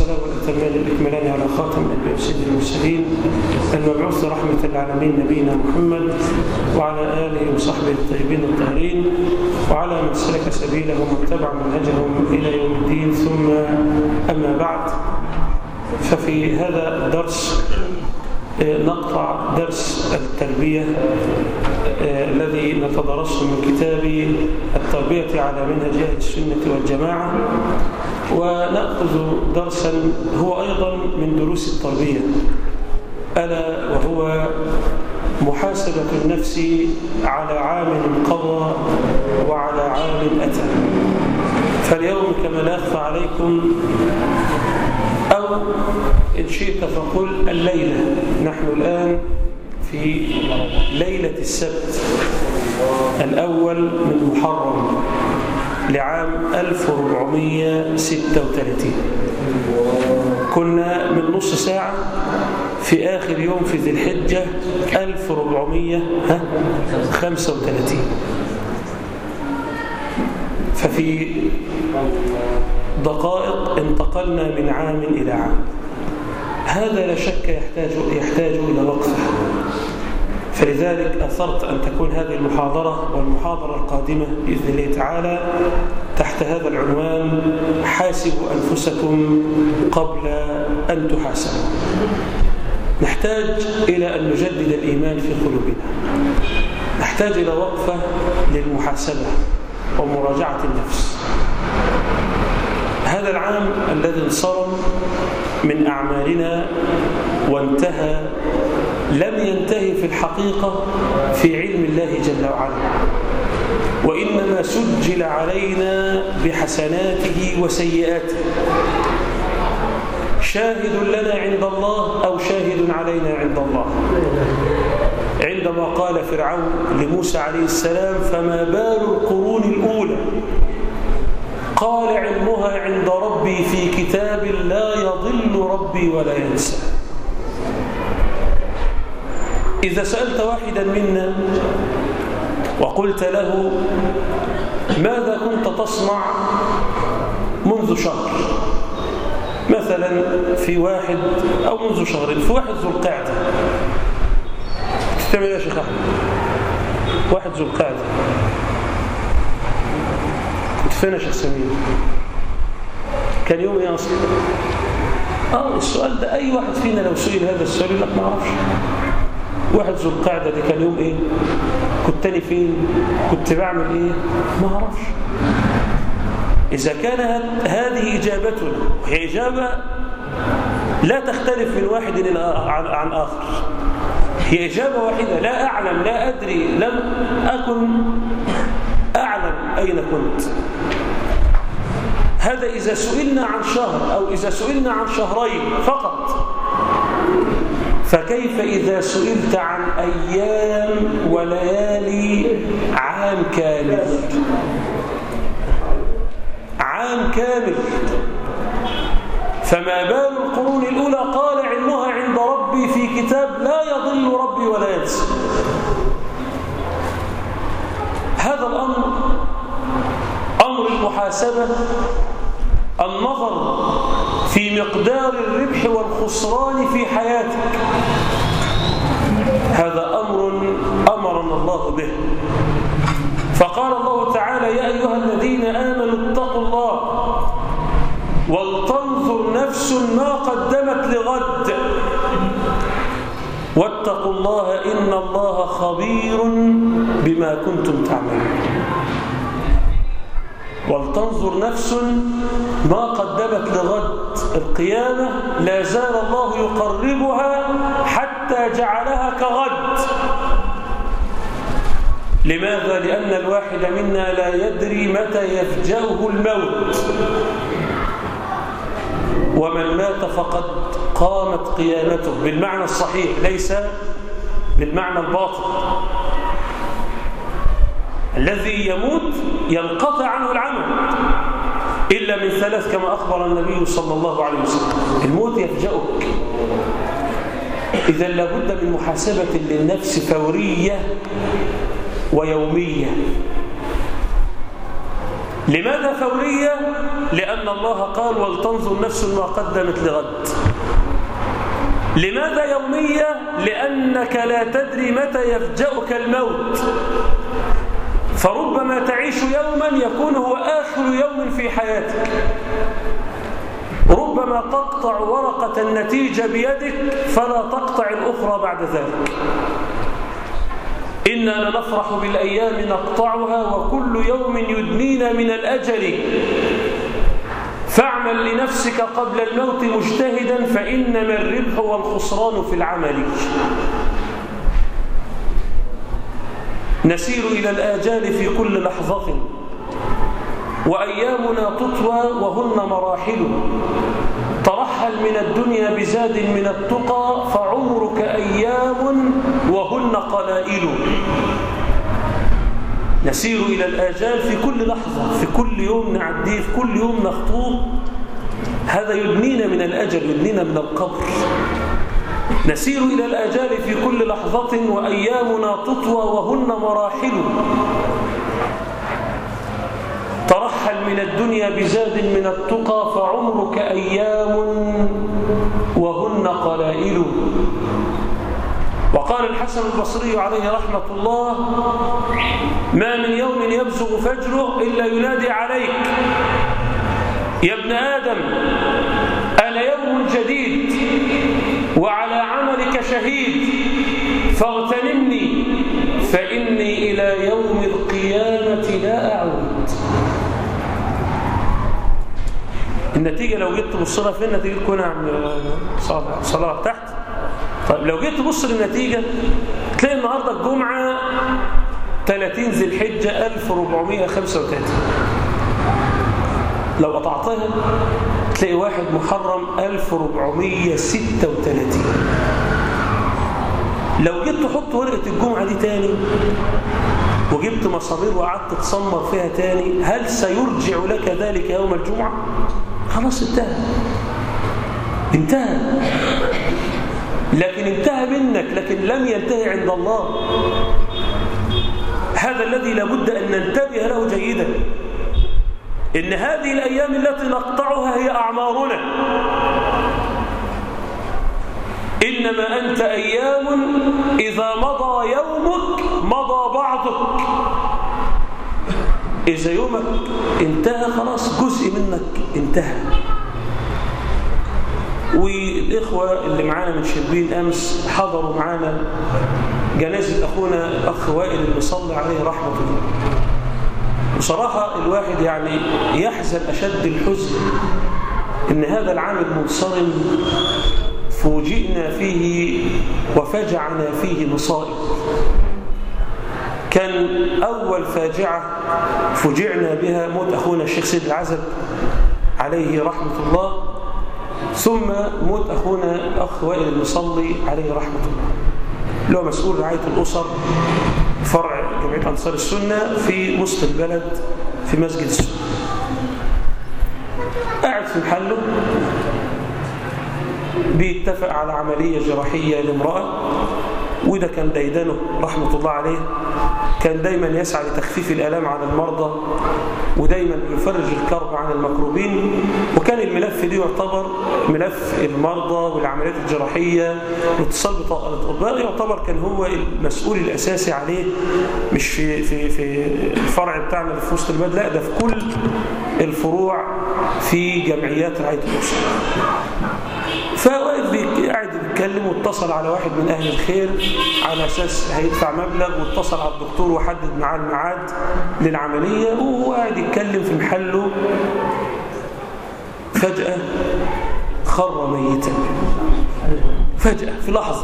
والسلام والأتمان الأكملان على خاتم الأنبياء وسيد المرسلين المبعوث رحمة العالمين نبينا محمد وعلى آله وصحبه الطيبين الطاهرين وعلى من سلك سبيلهم واتبع منهجهم إلى يوم الدين. ثم أما بعد، ففي هذا الدرس نقطع درس التربية الذي نتدرسه من كتاب التربية على منهج أهل السنة والجماعة، ونأخذ درسا هو أيضا من دروس التربية، ألا وهو محاسبة النفس على عام قضى وعلى عام أتى. فاليوم كما لا أخفى عليكم، أو إن شئت فقل الليلة، نحن الآن في ليلة السبت الأول من محرم لعام 1436. كنا من نص ساعة في آخر يوم في ذي الحجة 1435. ففي دقائق انتقلنا من عام إلى عام. هذا لا شك يحتاج إلى وقفة، فلذلك أثرت أن تكون هذه المحاضرة والمحاضرة القادمة بإذن الله تعالى تحت هذا العنوان: حاسبوا أنفسكم قبل أن تحاسبوا. نحتاج إلى أن نجدد الإيمان في قلوبنا، نحتاج إلى وقفة للمحاسبة ومراجعة النفس. هذا العام الذي انصرم من أعمالنا وانتهى لم ينتهي في الحقيقة في علم الله جل وعلا، وإنما سجل علينا بحسناته وسيئاته، شاهد لنا عند الله أو شاهد علينا عند الله. عندما قال فرعون لموسى عليه السلام: فما بال القرون الأولى؟ قال: علمها عند ربي في كتاب لا يضل ربي ولا ينسى. إذا سألت واحدا منا وقلت له: ماذا كنت تصنع منذ شهر، مثلا في واحد أو منذ شهرين في واحد ذو القعدة، تعمل يا شيخ أحمد؟ واحد ذو القعدة كنت فين يا شيخ سمير؟ كان يوم ايه اصلا؟ السؤال ده اي واحد فينا لو سئل هذا السؤال يقول لك ما اعرفش. واحد ذو القعدة دي كان يوم ايه؟ كنت تاني فين؟ كنت بعمل ايه؟ ما اعرفش. اذا كان هذه اجابتنا، وهي اجابة لا تختلف من واحد عن اخر، هي إجابة واحدة: لا أعلم، لا أدري، لم أكن أعلم أين كنت. هذا إذا سئلنا عن شهر أو إذا سئلنا عن شهرين فقط، فكيف إذا سئلت عن أيام وليالي عام كامل؟ عام كامل. فما بال القرون الأولى؟ قال: علمها عند ربي في كتاب لا يضل ربي ولا ينسى. هذا الأمر، أمر المحاسبة، النظر في مقدار الربح والخسران في حياتك، هذا أمر أمرنا الله به. فقال الله تعالى: يا أيها الذين آمنوا اتقوا الله ولتنظر نفس ما قدمت لغد واتقوا الله إن الله خبير بما كنتم تعملون. ولتنظر نفس ما قدمت لغد. القيامة لا زال الله يقربها حتى جعلها كغد. لماذا؟ لأن الواحد منا لا يدري متى يفجأه الموت، ومن مات فقد قامت قيامته بالمعنى الصحيح، ليس بالمعنى الباطل. الذي يموت ينقطع عنه العمل إلا من ثلاث كما أخبر النبي صلى الله عليه وسلم: الموت يفجأك. إذا لابد من محاسبة للنفس فورية ويومية. لماذا فورية؟ لأن الله قال ولتنظر نفس ما قدمت لغد. لماذا يومية؟ لأنك لا تدري متى يفجأك الموت، فربما تعيش يوما يكون هو آخر يوم في حياتك، ربما تقطع ورقة النتيجة بيدك فلا تقطع الأخرى بعد ذلك. إنا لنفرح بالأيام نقطعها وكل يوم يدنينا من الأجل، فاعمل لنفسك قبل الموت مجتهدا فإنما الربح والخسران في العمل. نسير إلى الآجال في كل لحظة وأيامنا تطوى وهن مراحل، ترحل من الدنيا بزاد من التقى فعمرك أيام وهن قلائل. نسير إلى الآجال في كل لحظة، في كل يوم نعديه، في كل يوم نخطوه، هذا يدنينا من الأجل، يدنينا من القبر. نسير إلى الآجال في كل لحظة وأيامنا تطوى وهن مراحل، ترحل من الدنيا بزاد من التقى فعمرك أيام وهن قلائل. وقال الحسن البصري عليه رحمة الله: ما من يوم يبزغ فجره إلا ينادي عليك يا ابن آدم أنا يوم جديد وعلى عملك شهيد فاغتنمني فإني إلى يوم القيامة لا أعود. النتيجة لو جيت تبص لها فين؟ النتيجة تكون عم صلاة تحت. طيب لو جيت تبص للنتيجة تلاقي النهاردة الجمعة 30 ذي الحجة 1435. لو قطعتها تلاقي 1 محرم 1436. لو جيت تحط ورقة الجمعة دي تاني وجبت مصابير وقعدت تصمر فيها تاني، هل سيرجع لك ذلك يوم الجمعة؟ خلاص انتهى. لكن انتهى منك، لكن لم ينتهي عند الله. هذا الذي لابد أن ننتبه له جيدا، إن هذه الأيام التي نقطعها هي أعمارنا، إنما أنت أيام إذا مضى يومك مضى بعضك. إذا يومك انتهى خلاص جزء منك انتهى. والإخوة اللي معانا من شربين أمس حضروا معانا جنازة أخونا أخ وائل المصلي عليه رحمة الله. بصراحة الواحد يعني يحزن أشد الحزن إن هذا العام المنصرم فوجئنا فيه وفجعنا فيه مصائب. كان أول فاجعة فجعنا بها موت أخونا الشيخ سيد العزب عليه رحمة الله، ثم موت أخونا أخ وائل المصلي عليه رحمة الله، اللي هو مسؤول رعاية الأسر فرع جمعية أنصار السنة في وسط البلد في مسجد السنة. قاعد في محله بيتفق على عملية جراحية لامرأة، وده كان ديدنه رحمة الله عليه. كان دايما يسعى لتخفيف الآلام عن المرضى ودايما يفرج الكرب عن المكروبين. وكان الملف دي يعتبر ملف المرضى والعمليات الجراحية واتصال بالأطباء، يعتبر كان هو المسؤول الأساسي عليه، مش في الفرع بتاعنا في وسط البلد، لا ده في كل الفروع في جمعيات رعاية الأسر. فواقف قاعد بيتكلم واتصل على واحد من أهل الخير على أساس هيدفع مبلغ، واتصل على الدكتور وحدد معاه الميعاد للعملية، وهو قاعد يتكلم في محله فجأة خر ميتا، فجأة في لحظة.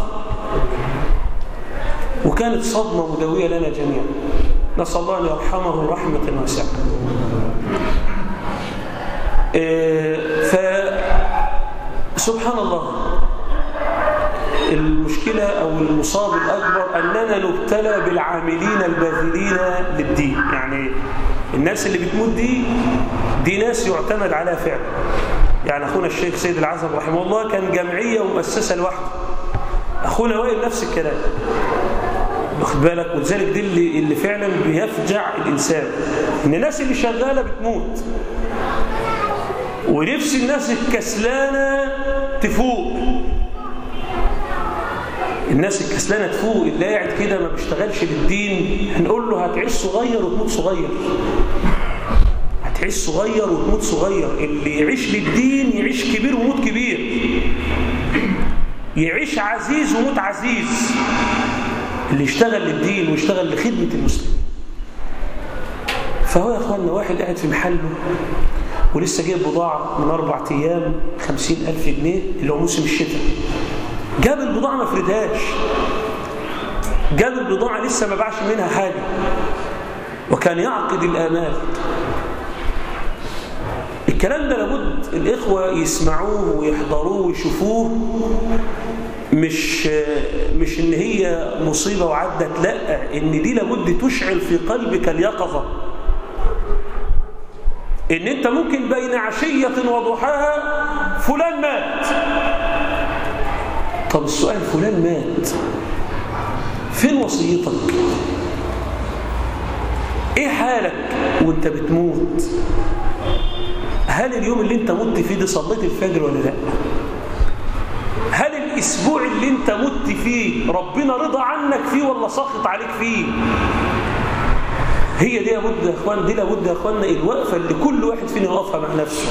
وكانت صدمة مدوية لنا جميعا، نسأل الله أن يرحمه رحمة واسعة. سبحان الله، المشكلة أو المصاب الأكبر أننا نبتلى بالعاملين الباذلين للدين. يعني الناس اللي بتموت دي ناس يعتمد عليها فعلا. يعني أخونا الشيخ سيد العزب رحمه الله كان جمعية ومؤسسة لوحده، أخونا وائل نفس الكلام. واخد بالك؟ ولذلك دي اللي فعلا بيفجع الإنسان، إن الناس اللي شغالة بتموت، ونفس الناس الكسلانة تفوق. الناس الكسلانة تفوق، اللي قاعد كده ما بيشتغلش للدين هنقول له هتعيش صغير وتموت صغير، هتعيش صغير وتموت صغير. اللي يعيش للدين يعيش كبير وموت كبير، يعيش عزيز وموت عزيز. اللي يشتغل للدين ويشتغل لخدمة المسلمين. فهو يا اخوانا واحد قاعد في محله ولسه جايب بضاعة من 4 أيام 50,000 جنيه اللي هو موسم الشتاء، جاب البضاعة ما فردهاش، جاب البضاعة لسه ما باعش منها حاجة، وكان يعقد الآمال. الكلام ده لابد الإخوة يسمعوه ويحضروه ويشوفوه، مش إن هي مصيبة وعدت، لا، إن دي لابد تشعل في قلبك اليقظة، إن أنت ممكن بين عشية وضحاها فلان مات. طب السؤال، فلان مات، فين وصيتك؟ إيه حالك وأنت بتموت؟ هل اليوم اللي أنت مت فيه ده صليت الفجر ولا لا؟ هل الأسبوع اللي أنت مت فيه ربنا رضى عنك فيه ولا سخط عليك فيه؟ هي دي لابد يا اخوان، دي لابد يا اخواننا الوقفه اللي كل واحد فينا يقفها مع نفسه.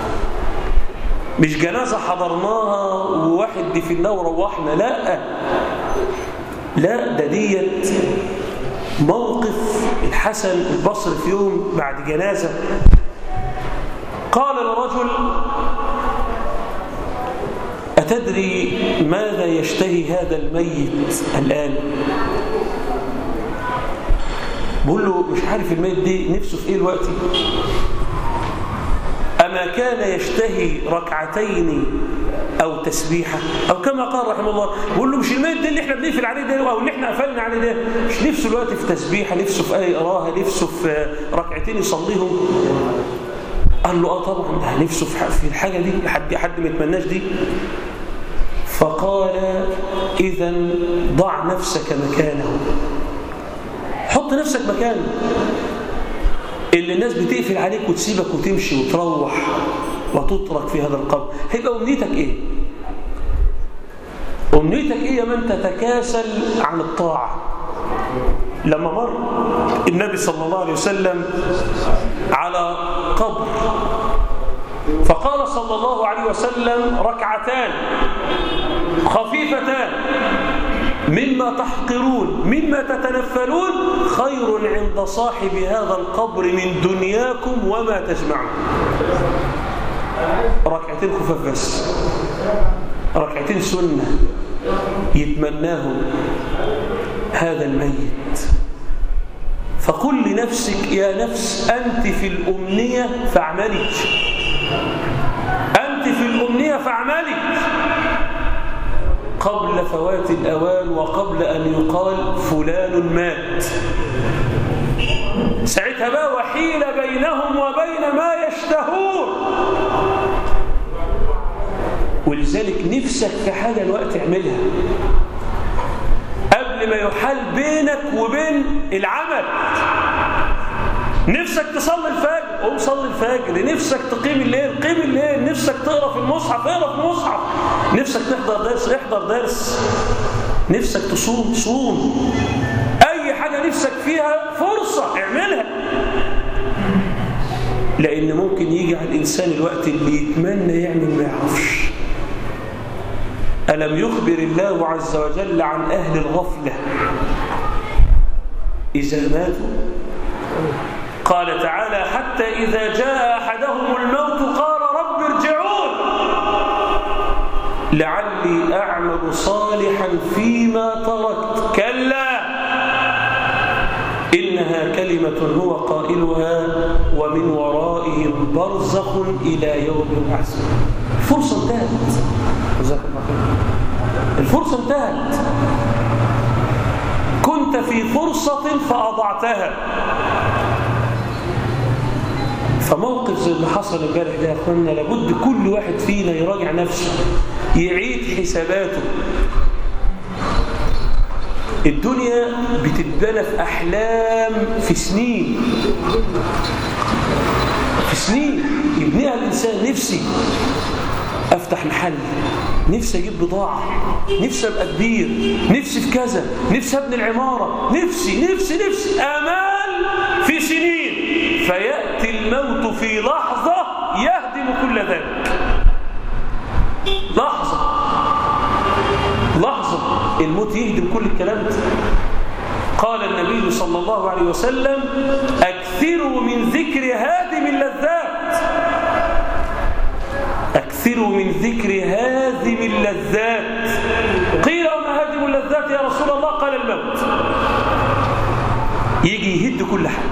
مش جنازه حضرناها وواحد دفناه وروحنا، لا لا، ده ديت موقف الحسن البصري في يوم بعد جنازه قال لرجل: أتدري ماذا يشتهي هذا الميت الآن؟ بقول له: مش عارف الميت دي نفسه في ايه الوقت؟ أما كان يشتهي ركعتين أو تسبيحة، أو كما قال رحمه الله. بقول له: مش الميت دي اللي احنا بنقفل عليه ده أو اللي احنا قفلنا عليه ده، مش نفسه الوقت في تسبيحة، نفسه في آية يقراها، نفسه في ركعتين يصليهم؟ قال له: طبعا ده نفسه في الحاجة دي، حد ما يتمناش دي. فقال: إذا ضع نفسك مكانه، حط نفسك مكانه. اللي الناس بتقفل عليك وتسيبك وتمشي وتروح وتترك في هذا القبر، هيبقى أمنيتك إيه؟ أمنيتك إيه يا من تتكاسل عن الطاعة؟ لما مر النبي صلى الله عليه وسلم على قبر، فقال صلى الله عليه وسلم: ركعتان خفيفتان مما تحقرون مما تتنفلون خير عند صاحب هذا القبر من دنياكم وما تجمعون. ركعتين خفاف بس، ركعتين سنة يتمناهم هذا الميت. فقل لنفسك: يا نفس أنت في الأمنية فاعملي، أنت في الأمنية فاعملي قبل فوات الأوان وقبل أن يقال فلان مات. ساعتها بقى وحيل بينهم وبين ما يشتهون. ولذلك نفسك في حاجة الوقت اعملها قبل ما يحال بينك وبين العمل. نفسك تصلي الفجر، قوم صلي الفجر. نفسك تقيم الليل، قيم الليل. نفسك تقرأ في المصحف، اقرأ في المصحف. نفسك تحضر درس، احضر درس. نفسك تصوم، صوم. أي حاجة نفسك فيها فرصة اعملها، لأن ممكن يجي على الإنسان الوقت اللي يتمنى يعمل ما يعرفش. ألم يخبر الله عز وجل عن أهل الغفلة إذا ماتوا؟ قال تعالى: حتى إذا جاء أحدهم الموت قال رب ارجعون لعلي أعمل صالحا فيما تركت كلا إنها كلمة هو قائلها ومن ورائهم برزخ إلى يوم يبعثون. الفرصة انتهت، الفرصة انتهت. كنت في فرصة فأضعتها. فموقف زي اللي حصل امبارح ده يا اخوانا، لابد كل واحد فينا يراجع نفسه، يعيد حساباته. الدنيا بتتبنى في أحلام في سنين، في سنين يبنيها الإنسان. نفسي أفتح محل، نفسي أجيب بضاعة، نفسي أبقى كبير، نفسي في كذا، نفسي أبني العمارة، نفسي آمال في سنين، فيأتي الموت في لحظة يهدم كل ذلك. لحظة الموت يهدم كل الكلام ده. قال النبي صلى الله عليه وسلم: أكثروا من ذكر هادم اللذات، أكثروا من ذكر هادم اللذات. قيل: وما هادم اللذات يا رسول الله؟ قال: الموت. يجي يهد كل حاجة.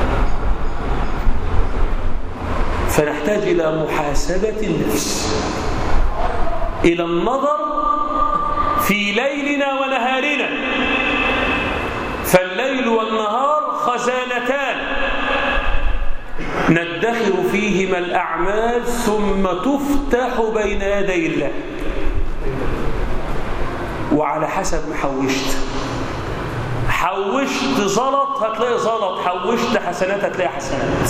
فنحتاج إلى محاسبة النفس، إلى النظر في ليلنا ونهارنا. فالليل والنهار خزانتان ندخر فيهما الأعمال ثم تفتح بين يدي الله، وعلى حسب ما حوشت زلط هتلاقي زلط، حوشت حسنات هتلاقي حسنات.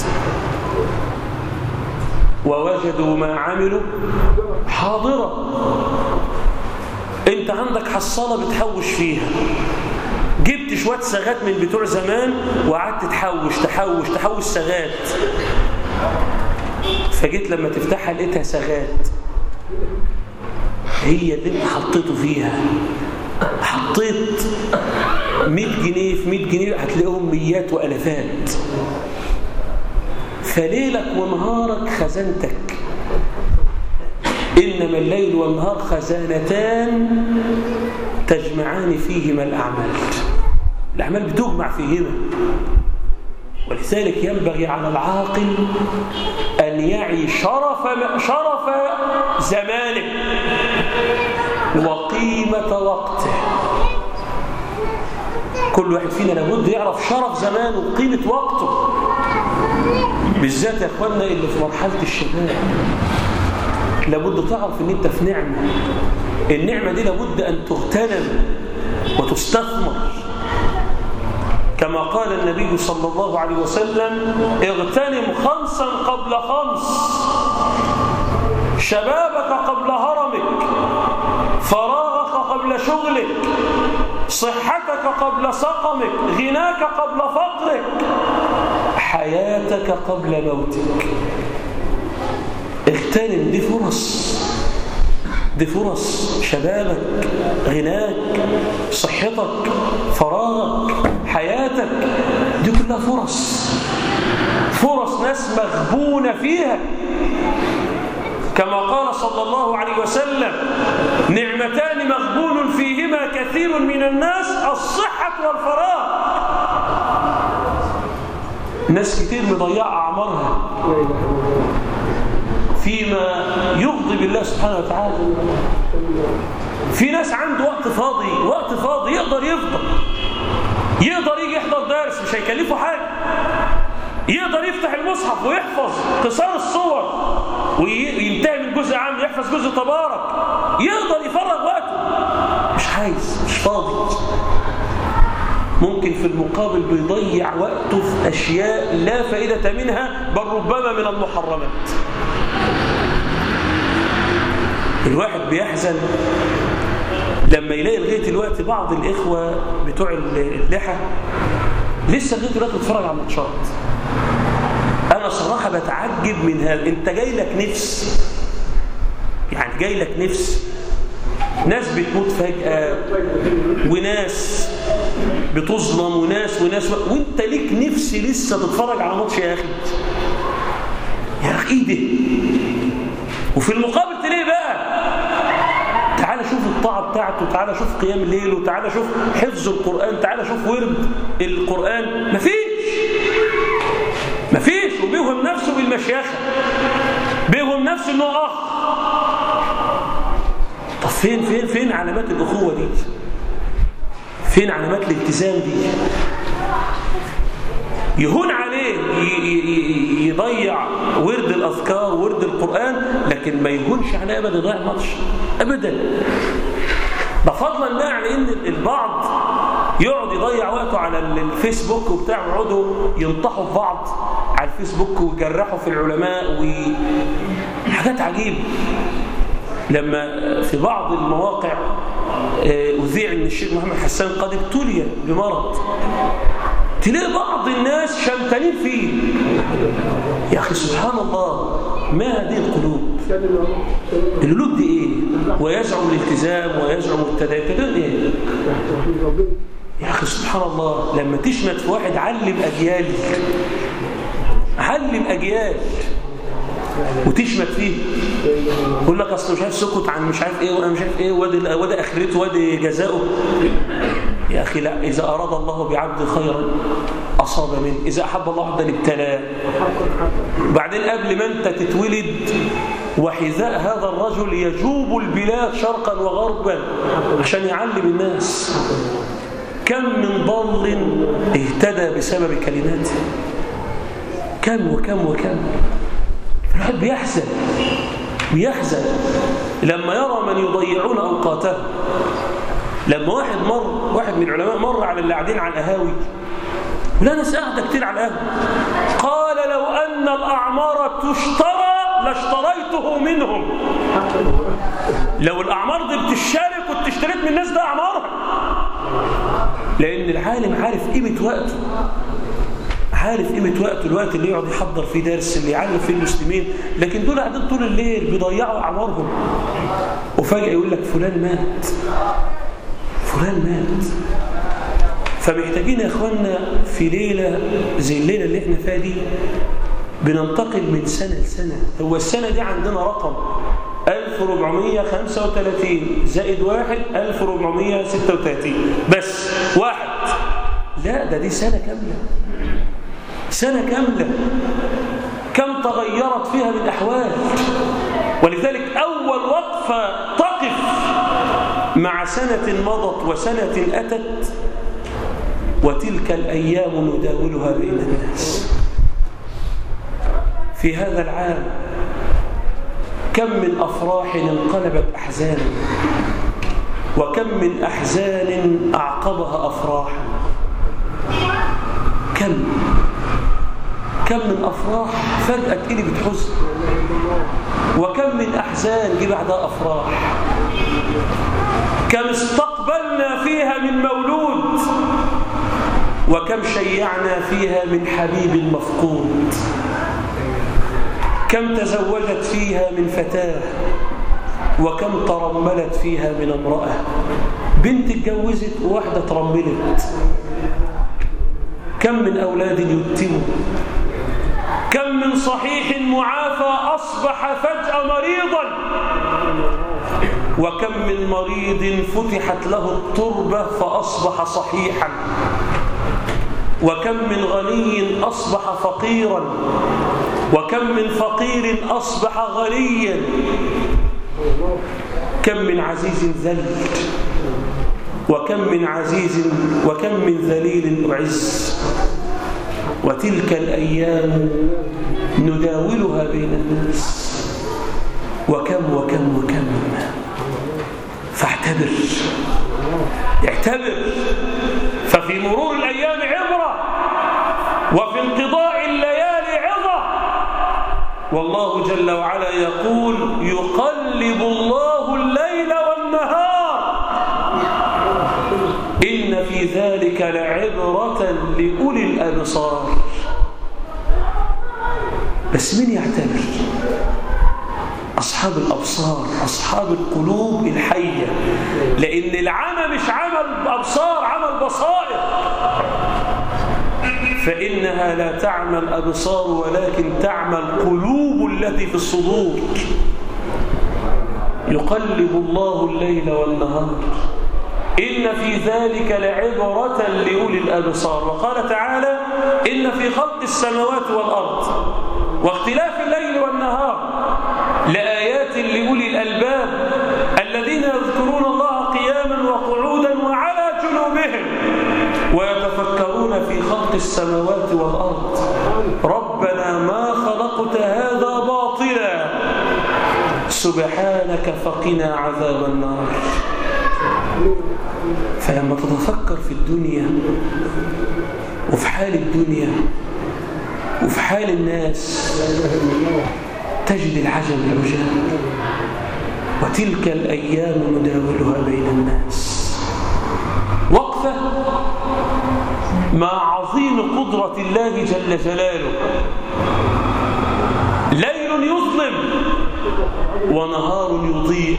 ووجدوا ما عملوا حاضرة. انت عندك حصالة بتحوش فيها، جبت شوية سغات من بتوع زمان وقعدت تحوش سغات، فجيت لما تفتحها لقيتها سغات هي اللي انت حطيته فيها. حطيت 100 جنيه في 100 جنيه هتلاقيهم ميات وألفات. فليلك ونهارك خزانتك. إنما الليل والنهار خزانتان تجمعان فيهما الأعمال بتجمع فيهما. ولذلك ينبغي على العاقل أن يعي شرف زمانه وقيمة وقته. كل واحد فينا لابد يعرف شرف زمانه وقيمة وقته، بالذات يا اخواننا اللي في مرحلة الشباب. لابد تعرف ان انت في نعمة، النعمة دي لابد ان تغتنم وتستثمر. كما قال النبي صلى الله عليه وسلم: اغتنم 5 قبل 5، شبابك قبل هرمك، فراغك قبل شغلك، صحتك قبل سقمك، غناك قبل فقرك، حياتك قبل موتك. اغتنم، دي فرص، شبابك، غناك، صحتك، فراغك، حياتك، دي كلها فرص ناس مغبونة فيها. كما قال صلى الله عليه وسلم: نعمتان مغبون فيهما كثير من الناس، الصحة والفراغ. ناس كتير مضيعة أعمارها فيما يغضب الله سبحانه وتعالى. في ناس عنده وقت فاضي يقدر يجي يحضر درس مش هيكلفه حاجة، يقدر يفتح المصحف ويحفظ قصار الصور وينتهي من جزء عام يحفظ جزء تبارك، يقدر يفرغ وقته. مش فاضي. ممكن في المقابل بيضيع وقته في أشياء لا فائدة منها، بل ربما من المحرمات. الواحد بيحزن لما يلاقي لغاية الوقت بعض الإخوة بتوع اللحى لسه لغاية الوقت بتفرج على الماتشات. أنا صراحة بتعجب من هذا. أنت جاي لك نفس، ناس بتموت فجأة، وناس بتظلم، وناس وانت ليك نفس لسه تتفرج على ماتش. يا أخي ده. وفي المقابل تلاقي بقى تعال شوف الطاعة بتاعته، تعال شوف قيام الليل، وتعال شوف حفظ القرآن، تعال شوف ورد القرآن. مفيش. وبيوهم نفسه بالمشيخة، بيوهم نفسه انه اخ. طب فين علامات الأخوة دي؟ فين علامات الالتزام دي؟ يهون عليه يضيع ورد الأذكار وورد القرآن، لكن ما يهونش عليه أبدا يضيع ماتش أبدا. ده فضلا بقى عن إن البعض يقعد يضيع وقته على الفيسبوك وبتاع، ويقعدوا ينطحوا في بعض على الفيسبوك ويجرحوا في العلماء حاجات عجيبة. لما في بعض المواقع أذيع ان الشيخ محمد حسان قد ابتلي بمرض، تلاقي بعض الناس شمتانين فيه. يا أخي سبحان الله، ما هذه القلوب؟ القلوب دي إيه؟ ويزعم الالتزام ويزعم التدين إيه؟ يا أخي سبحان الله، لما تشمت في واحد علم أجيال، علم أجيال وتشمت فيه، يقول لك أصل مش عارف سكت عن مش عارف إيه وأنا مش عارف إيه، وده آخرته وده جزاؤه. يا أخي لا، إذا أراد الله بعبد خيرا أصاب منه، إذا أحب الله عبدا ابتلاه. وبعدين قبل ما أنت تتولد وحذاء هذا الرجل يجوب البلاد شرقا وغربا عشان يعلم الناس. كم من ضال اهتدى بسبب كلماته، كم وكم وكم. الواحد بيحزن لما يرى من يضيعون أوقاته. لما واحد من العلماء مر على اللي قاعدين على القهاوي، ولا ناس قاعده كتير على القهوه، قال لو ان الاعمار تشترى لاشتريته منهم. لو الاعمار دي بتشتري كنت اشتريت من الناس ده اعمارها. لان العالم عارف قيمه وقته، عارف قيمه وقته، الوقت اللي يقعد يحضر فيه درس، اللي يعلم فيه المسلمين. لكن دول قاعدين طول الليل بيضيعوا اعمارهم، وفجاه يقول لك فلان مات. فمحتاجين يا اخوانا في ليله زي الليله اللي احنا فيها دي بننتقل من سنه لسنه. هو السنه دي عندنا رقم 1435 زائد 1 1436 بس واحد. لا، دي سنه كامله، سنه كامله كم تغيرت فيها من احوال. ولذلك اول وقفه تقف مع سنة مضت وسنة أتت، وتلك الأيام نداولها بين الناس. في هذا العام كم من أفراح انقلبت أحزانا، وكم من أحزان أعقبها أفراحا. كم من أفراح فجأة قلبت حزن، وكم من أحزان جه بعدها أفراح. كم استقبلنا فيها من مولود، وكم شيعنا فيها من حبيب مفقود. كم تزوجت فيها من فتاة، وكم ترملت فيها من امرأة. بنت اتجوزت وواحدة ترملت. كم من أولاد يتموا، كم من صحيح معافى أصبح فجأة مريضا، وكم من مريض فتحت له التربة فأصبح صحيحا، وكم من غني أصبح فقيرا، وكم من فقير أصبح غنيا، كم من عزيز ذل، وكم من ذليل أعز. وتلك الأيام نداولها بين الناس، وكم. فاعتبر، ففي مرور الأيام عبرة، وفي انقضاء الليالي عظة. والله جل وعلا يقول: يقلب الله الليل والنهار إن في ذلك لعبرة لأولي الأبصار. بس مين يعتبر؟ أصحاب الأبصار، أصحاب القلوب الحية. لأن العمى مش عمل أبصار، عمل بصائر. فإنها لا تعمى الأبصار ولكن تعمى القلوب التي في الصدور. يقلب الله الليل والنهار إن في ذلك لعبرة لأولي الأبصار. وقال تعالى: إن في خلق السماوات والأرض واختلاف الليل والنهار لآيات لأولي الألباب الذين يذكرون الله قياما وقعودا وعلى جنوبهم ويتفكرون في خلق السماوات والأرض ربنا ما خلقت هذا باطلا سبحانك فقنا عذاب النار. فلما تتفكر في الدنيا وفي حال الدنيا وفي حال الناس تجد العجب العجاب. وتلك الأيام نداولها بين الناس. وقفة مع عظيم قدرة الله جل جلاله. ليل يظلم ونهار يضيء،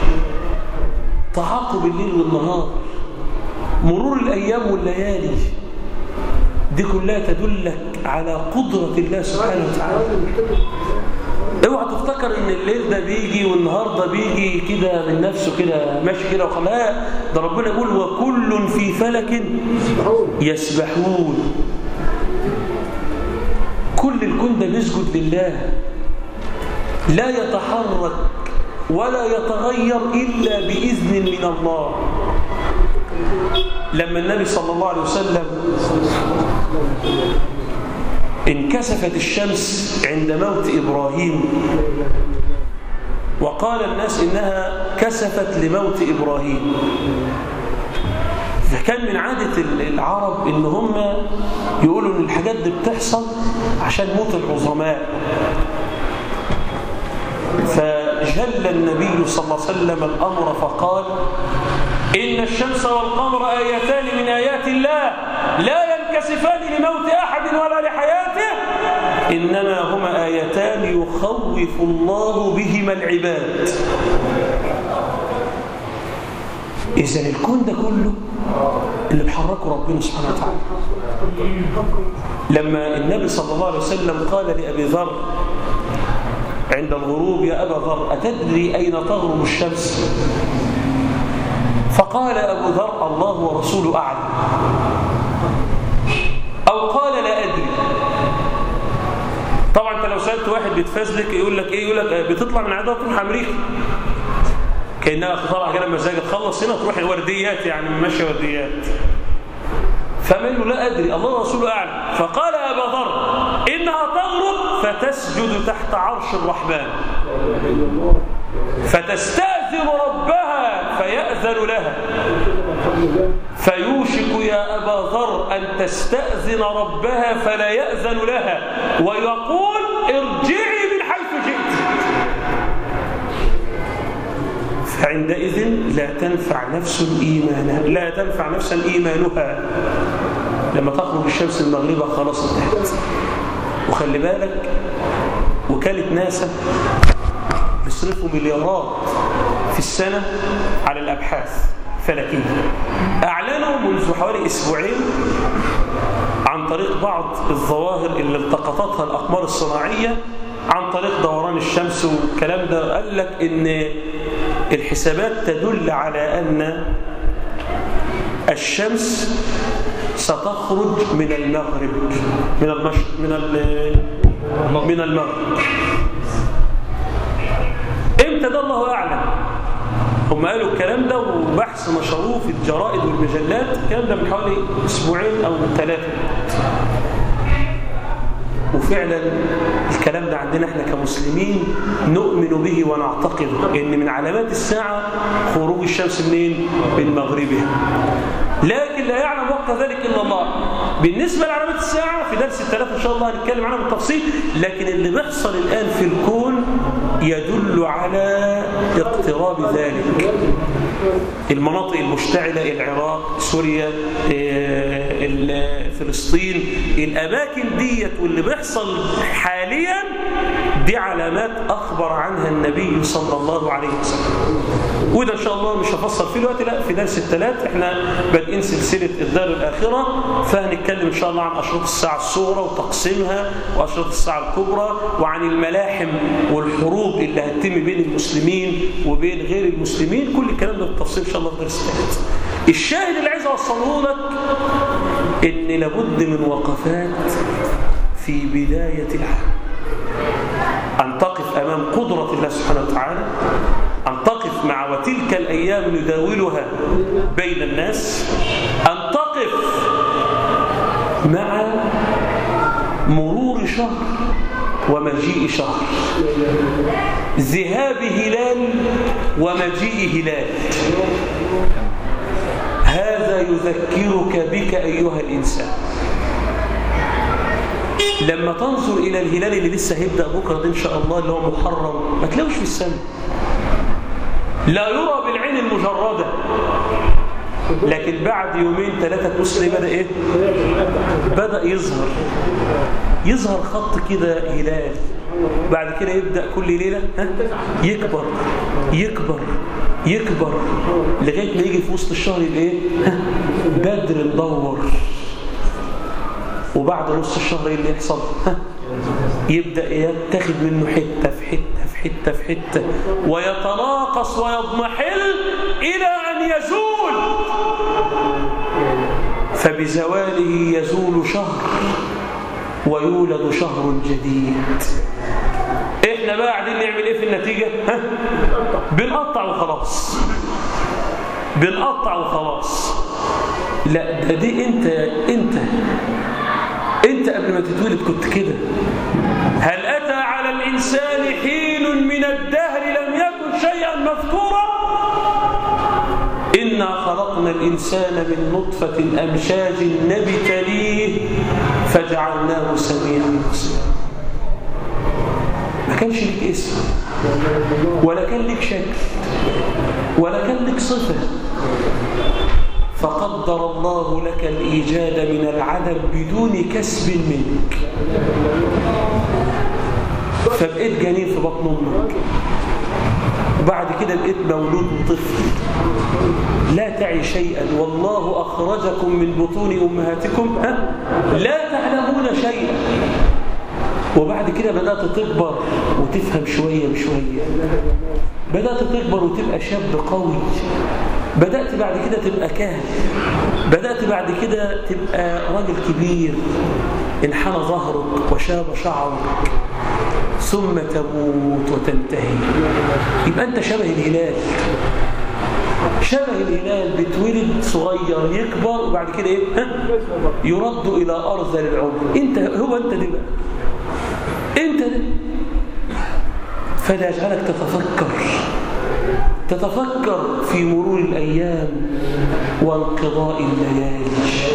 تعاقب الليل والنهار، مرور الأيام والليالي، دي كلها تدلك على قدرة الله سبحانه وتعالى. اوعى تفتكر ان الليل ده بيجي والنهار ده بيجي كده من نفسه كده ماشي كده وخلاص. ده ربنا يقول وكل في فلك يسبحون. كل الكون ده بيسجد لله، لا يتحرك ولا يتغير إلا بإذن من الله. لما النبي صلى الله عليه وسلم انكسفت الشمس عند موت إبراهيم وقال الناس إنها كسفت لموت إبراهيم، فكان من عادة العرب إن هم يقولوا إن الحاجات دي بتحصل عشان موت العظماء. فجل النبي صلى الله عليه وسلم الأمر فقال إن الشمس والقمر آيتان من آيات الله لا ينكسفان لموت أحد ولا لحياته، إنما هما آيتان يخوف الله بهما العباد. إذن الكون ده كله اللي بحركه ربنا سبحانه وتعالى. لما النبي صلى الله عليه وسلم قال لأبي ذر عند الغروب يا أبا ذر أتدري أين تغرب الشمس؟ فقال أبو ذر الله ورسوله أعلم، أو قال لا أدري. طبعا أنت لو سألت واحد بيتفزلك يقول لك إيه؟ يقول لك بتطلع من عندها تروح أمريكا، كأنها طالعة كده مزاجة تخلص هنا تروح الورديات، يعني ماشية ورديات. فمن له لا أدري الله ورسوله أعلم. فقال أبا ذر إنها تغرب فتسجد تحت عرش الرحمن فتستأذن ربها فيأذن لها، فيوشك يا أبا ذر أن تستأذن ربها فلا يأذن لها ويقول ارجعي من حيث جئت. فعندئذ لا تنفع نفسا إيمانها لما تخرج الشمس المغربة خلاص انتهت. وخلي بالك وكالة ناسا بيصرفوا مليارات في السنة على الأبحاث الفلكية. أعلنوا منذ حوالي أسبوعين عن طريق بعض الظواهر اللي التقطتها الأقمار الصناعية عن طريق دوران الشمس والكلام ده. قال لك إن الحسابات تدل على أن الشمس ستخرج من المغرب، من المشرق، من المغرب. امتى ده الله أعلم. هم قالوا الكلام ده وبحث نشروه في الجرائد والمجلات، الكلام ده من حوالي أسبوعين أو 3. وفعلا الكلام ده عندنا احنا كمسلمين نؤمن به ونعتقده، ان من علامات الساعة خروج الشمس منين؟ من مغربها. لكن لا يعلم وقت ذلك إلا الله. بالنسبة لعلامات الساعة في درس الثلاثة إن شاء الله هنتكلم عنها بالتفصيل، لكن اللي بيحصل الآن في الكون يدل على اقتراب ذلك. المناطق المشتعلة، العراق، سوريا، فلسطين، الأماكن ديت واللي بيحصل حاليا دي علامات أخبر عنها النبي صلى الله عليه وسلم. وده إن شاء الله مش هفصل فيه الوقت، لا في درس الثلاث احنا بادئين سلسلة الدار الآخرة، فهنتكلم إن شاء الله عن أشراط الساعة الصغرى وتقسيمها وأشراط الساعة الكبرى، وعن الملاحم والحروب اللي هتتم بين المسلمين وبين غير المسلمين. كل الكلام ده بالتفصيل إن شاء الله في درس الثلاث. الشاهد اللي عايز أوصله لك إن لابد من وقفات في بداية العام، أن تقف أمام قدرة الله سبحانه وتعالى، أن تقف مع وتلك الأيام نداولها بين الناس، أن تقف مع مرور شهر ومجيء شهر، ذهاب هلال ومجيء هلال. هذا يذكرك بك أيها الإنسان. لما تنظر إلى الهلال اللي لسه هيبدأ بكرة إن شاء الله اللي هو محرم، ما تلاقوش في السماء، لا يرى بالعين المجردة، لكن بعد يومين ثلاثة تبص بدأ إيه؟ بدأ يظهر خط كده هلال. بعد كده يبدأ كل ليلة يكبر يكبر يكبر لغاية ما يجي في وسط الشهر الايه؟ بدر مدور. وبعد نص الشهر ايه اللي يحصل؟ يبدأ يتخذ منه حتة في حتة في حتة في حتة، ويتناقص ويضمحل إلى أن يزول. فبزواله يزول شهر ويولد شهر جديد. احنا بقى قاعدين نعمل ايه في النتيجة؟ بنقطع وخلاص، بنقطع وخلاص. لا ده دي انت قبل ما تتولد كنت كده. هل أتى على الإنسان حين من الدهر لم يكن شيئا مذكورا؟ إنا خلقنا الإنسان من نطفة أمشاج نبتليه فجعلناه سميعا بصيرا. ما كانش لك اسم ولا كان لك شكل ولا كان لك صفة، فقدر الله لك الإيجاد من العدم بدون كسب منك، فبقيت جنين في بطن أمك، وبعد كده بقيت مولود طفل لا تعي شيئا، والله أخرجكم من بطون أمهاتكم لا تعلمون شيئا. وبعد كده بدأت تكبر وتفهم شوية بشوية، بدأت تكبر وتبقى شاب قوي، بدأت بعد كده تبقى كاهن، بدأت بعد كده تبقى راجل كبير انحنى ظهرك وشاب شعرك، ثم تموت وتنتهي. يبقى أنت شبه الهلال، شبه الهلال، بتولد صغير يكبر وبعد كده ايه؟ يرد إلى أرذل العمر. انت هو انت دي بقى، انت ده. فلا يجعلك تتفكر في مرور الأيام وانقضاء الليالي.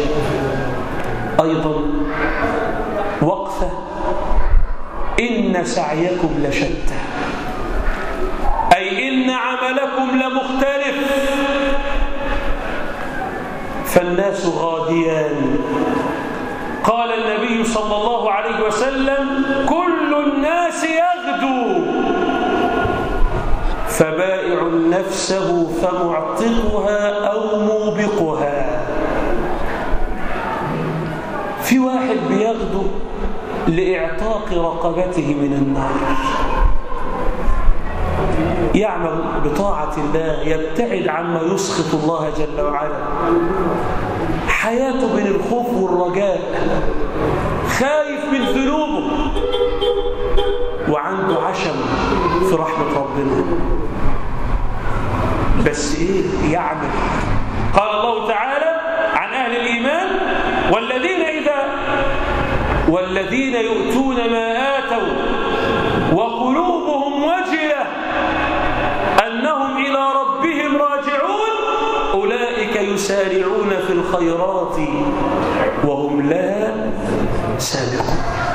أيضا وقفة، إن سعيكم لشتى، أي إن عملكم لمختلف، فالناس غاديان. قال النبي صلى الله عليه وسلم: كل الناس يغدو، فبائع نفسه فمعتقها أو موبقها. في واحد بيغدو لإعتاق رقبته من النار، يعمل بطاعة الله، يبتعد عما يسخط الله جل وعلا، حياته بين الخوف والرجاء، خايف من ذنوبه وعنده عشم في رحمة ربنا، بس ايه يعمل؟ قال الله تعالى عن أهل الإيمان: والذين يؤتون ما آتوا وقلوبهم وجلة أنهم إلى ربهم راجعون أولئك يسارعون في الخيرات وهم لا سابقون.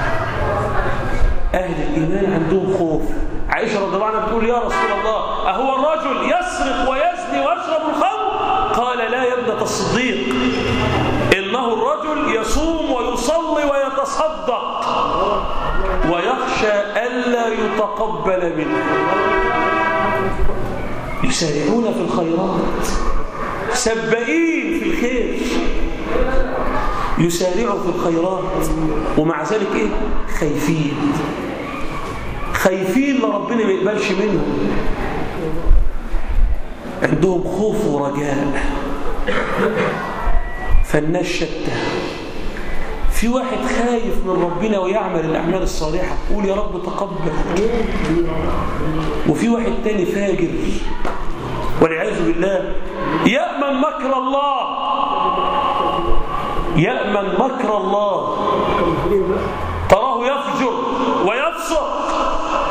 أهل الإيمان عندهم خوف. عائشة رضي الله عنها بتقول: يا رسول الله، أهو الرجل يسرق ويزني ويشرب الخمر؟ قال: لا يا ابنة الصديق، إنه الرجل يصوم ويصلي ويتصدق ويخشى ألا يتقبل منه. يسارعون في الخيرات، سبائين في الخير، يسارعوا في الخيرات، ومع ذلك ايه؟ خايفين لربنا ما يقبلش منهم، عندهم خوف ورجاء. فالناس شتى. في واحد خايف من ربنا ويعمل الأعمال الصالحة، قول يا رب تقبل. وفي واحد تاني فاجر والعياذ بالله، يأمن مكر الله، تراه يفجر ويفسق،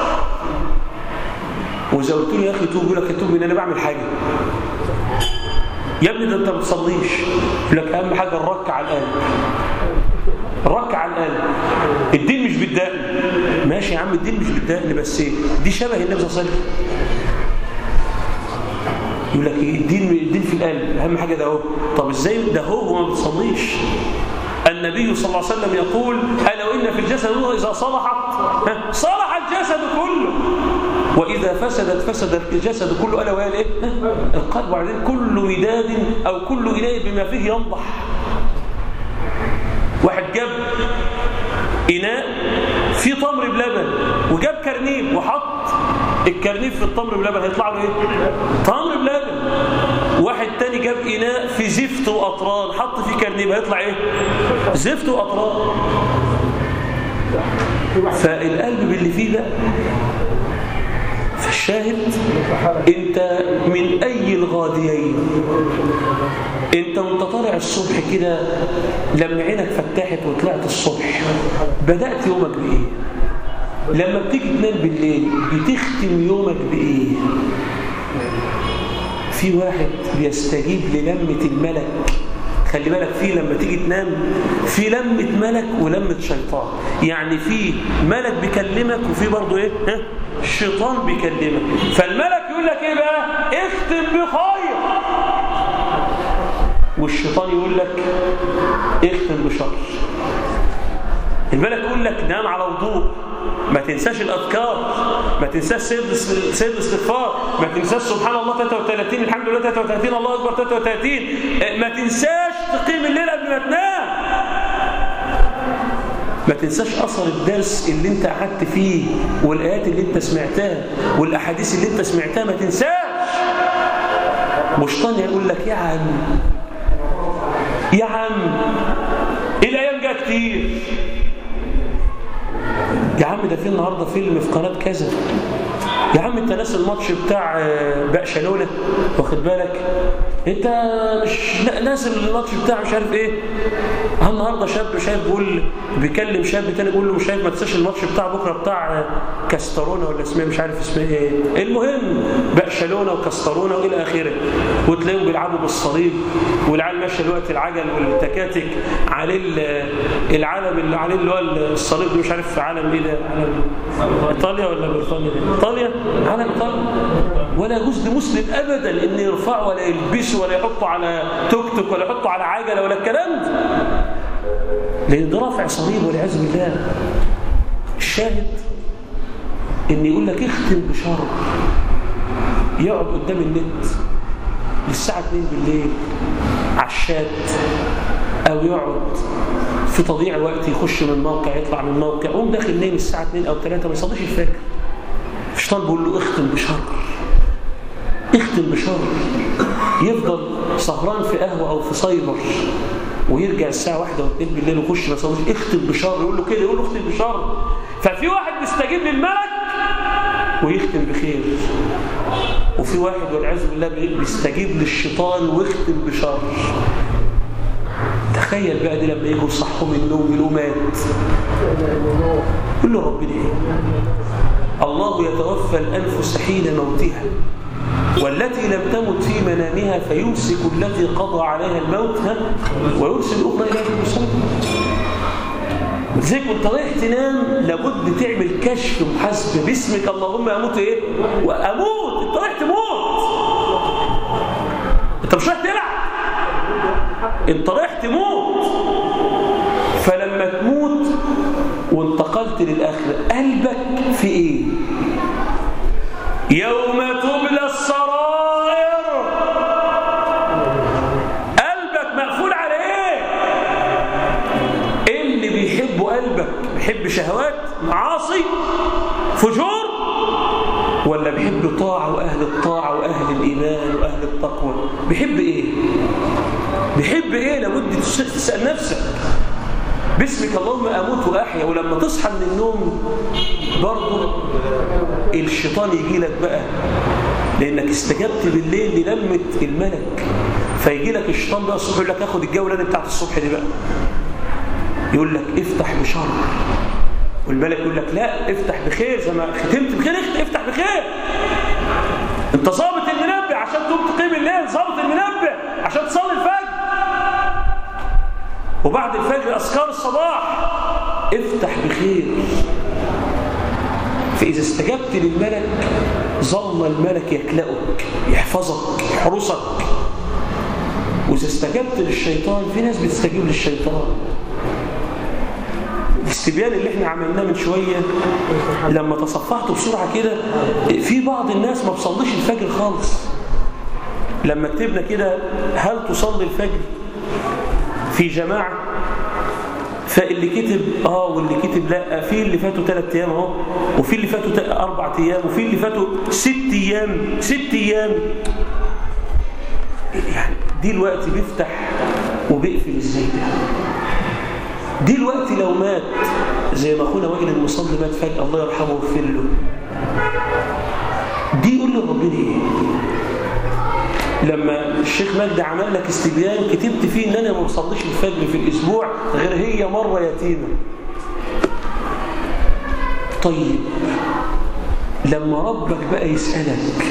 وإذا قلت له يا أخي توب، يقول لك توب إن أنا بعمل حاجة. يا ابني ده انت ما بتصليش. يقول لك اهم حاجه الرك على القلب، الرك على القلب. الدين مش بالدقن. ماشي يا عم الدين مش بالدقن، بس دي شبه النبي صلى الله عليه وسلم. يقول لك ايه الدين في القلب، اهم حاجه ده اهو. طب ازاي ده هو ما بتصليش؟ النبي صلى الله عليه وسلم يقول الا وان في الجسد مضغه اذا صلحت صلح الجسد كله واذا فسد الجسد كله. الا وهي الايه؟ القلب. وبعدين كل وداد او كل اناء بما فيه ينضح. واحد جاب اناء فيه تمر بلبن وجاب كرنيب وحط الكرنيب في التمر بلبن، هيطلع له ايه؟ تمر بلبن. واحد تاني جاب اناء في زفت واطران حط فيه كرنيب، هيطلع ايه؟ زفت واطران. فالقلب باللي فيه بقى. فالشاهد انت من اي الغاديين، انت وانت طالع الصبح كده لما عينك فتحت وطلعت الصبح بدأت يومك بايه؟ لما بتيجي تنام بالليل بتختم يومك بايه؟ في واحد بيستجيب للمة الملك. خلي بالك، في لما تيجي تنام في لمة ملك ولمة شيطان. يعني في ملك بيكلمك وفي برضه ايه؟ الشيطان بيكلمك. فالملك يقول لك ايه بقى؟ اختم بخير، والشيطان يقول لك اختم بشر. الملك يقول لك نام على وضوء، ما تنساش الأذكار، ما تنساش سيد الاستغفار، ما تنساش سبحان الله 33، الحمد لله 33، الله أكبر 33، ما تنساش تقيم الليل قبل ما تنام، ما تنساش أثر الدرس اللي انت قعدت فيه والآيات اللي انت سمعتها والأحاديث اللي انت سمعتها، ما تنساش. والشيطان يقول لك يا عم يا عم الأيام جاء كتير، يا عم ده في النهارده فيلم في قناه كذا، يا عم انت ناس الماتش بتاع برشلونه واخد بالك، انت مش نازل الماتش بتاع مش عارف ايه. النهارده شاب بيكلم شاب تاني بيقول له مش عارف ما تنساش الماتش بتاع بكره بتاع كاسترونه ولا اسمه مش عارف اسمه ايه. المهم برشلونه وكاسترونه والى اخره، وتلاقيهم بيلعبوا بالصليب والعيال ماشيه دلوقتي العجل والتكاتك عليه العلم اللي عليه اللي هو الصليب ده، مش عارف علم ايه ده، علم ايطاليا ولا بريطانيا؟ ايطاليا، علم ايطاليا. ولا يجوز لمسلم ابدا ان يرفعه ولا يلبسه ولا يحطه على توك توك ولا يحطه على عجله ولا الكلام ده، لان ده رافع صليب والعياذ بالله. الشاهد ان يقول لك اختم بشر، يقعد قدام النت للساعه 2 بالليل على الشات، او يقعد في تضييع وقت يخش من موقع يطلع من موقع، قوم داخل نايم الساعه 2 او 3 ما يصليش الفجر. الشيطان بيقول له اختم بشر، اختم بشر. يفضل سهران في قهوه او في سايبر ويرجع الساعه 1 و 2 بالليل ويخش ما يصليش، اختم بشر. يقول له كده، يقول له اختم بشر. ففي واحد بيستجيب للملك ويختم بخير، وفي واحد والعياذ بالله بيستجيب للشيطان ويختم بشر. تخيل بقى دي لما يجوا يصحوا من النوم يلاقوه مات، قل له ربنا ايه؟ الله يتوفى الانفس حين موتها والتي لم تمت في منامها فيمسك التي قضى عليها الموت ويرسل الاخرى الى اجل مسمى. زي كنت رايح تنام لابد تعمل كشف محاسبه باسمك اللهم اموت ايه؟ واموت. انت رايح تموت، انت مش رايح تلعب، انت رايح تموت. فلما تموت وانتقلت للآخرة قلبك في ايه؟ يوم تبلى السرائر، قلبك مقفول على ايه؟ اللي بيحبوا قلبك بيحب شهوات معاصي فجور، ولا بيحب طاعة وأهل الطاعة وأهل الإيمان وأهل التقوى؟ بيحب ايه؟ بيحب ايه؟ لابد تسأل نفسك. باسمك اللهم اموت واحيا. ولما تصحى من النوم برضه الشيطان يجي لك بقى، لانك استجبت بالليل للمة الملك، فيجي لك الشيطان بقى الصبح يقول لك اخد الجوله دي بتاعت الصبح دي بقى، يقول لك افتح بشر، والملك يقول لك لا افتح بخير، زي ما ختمت بخير افتح بخير. انت ظابط المنبه عشان تقوم تقيم الليل، ظابط المنبه عشان تصلي الفجر، وبعد الفجر أذكار الصباح، افتح بخير. فإذا استجبت للملك ظل الملك يكلأك يحفظك يحرسك. وإذا استجبت للشيطان، في ناس بتستجيب للشيطان. الاستبيان اللي احنا عملناه من شوية لما تصفحته بسرعة كده، في بعض الناس ما بصليش الفجر خالص. لما كتبنا كده هل تصلي الفجر في جماعة، فاللي كتب واللي كتب لا، في اللي فاتوا 3 أيام اهو، وفي اللي فاتوا 4 أيام، وفي اللي فاتوا 6 أيام. 6 أيام يعني دي الوقت بيفتح وبيقفل ازاي ده؟ دي الوقت لو مات زي ما اخونا وائل المصلي مات فجأة الله يرحمه ويغفر له، دي يقول لربنا ايه؟ لما الشيخ مجدي عمل لك استبيان كتبت فيه ان انا ما بصليش الفجر في الاسبوع غير هي مرة يتيمة. طيب لما ربك بقى يسألك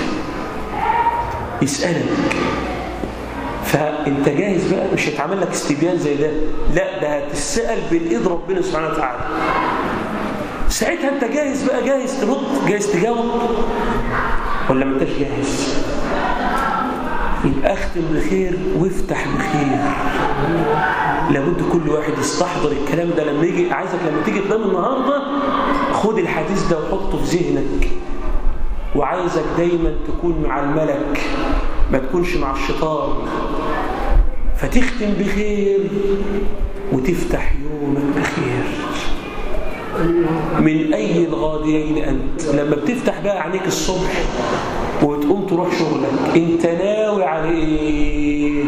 فانت جاهز بقى؟ مش هيتعمل لك استبيان زي ده، لا ده هتسأل بالإيد ربنا سبحانه وتعالى. ساعتها انت جاهز بقى، جاهز ترد، جاهز تجاوب، ولا ما انتش جاهز؟ يبقى اختم بخير وافتح بخير. لابد كل واحد يستحضر الكلام ده. لما يجي عايزك لما تيجي تنام النهارده خد الحديث ده وحطه في ذهنك، وعايزك دايما تكون مع الملك ما تكونش مع الشيطان، فتختم بخير وتفتح يومك بخير. من أي الغاديين أنت؟ لما بتفتح بقى عينيك الصبح وتقوم تروح شغلك، انت ناوي على ايه؟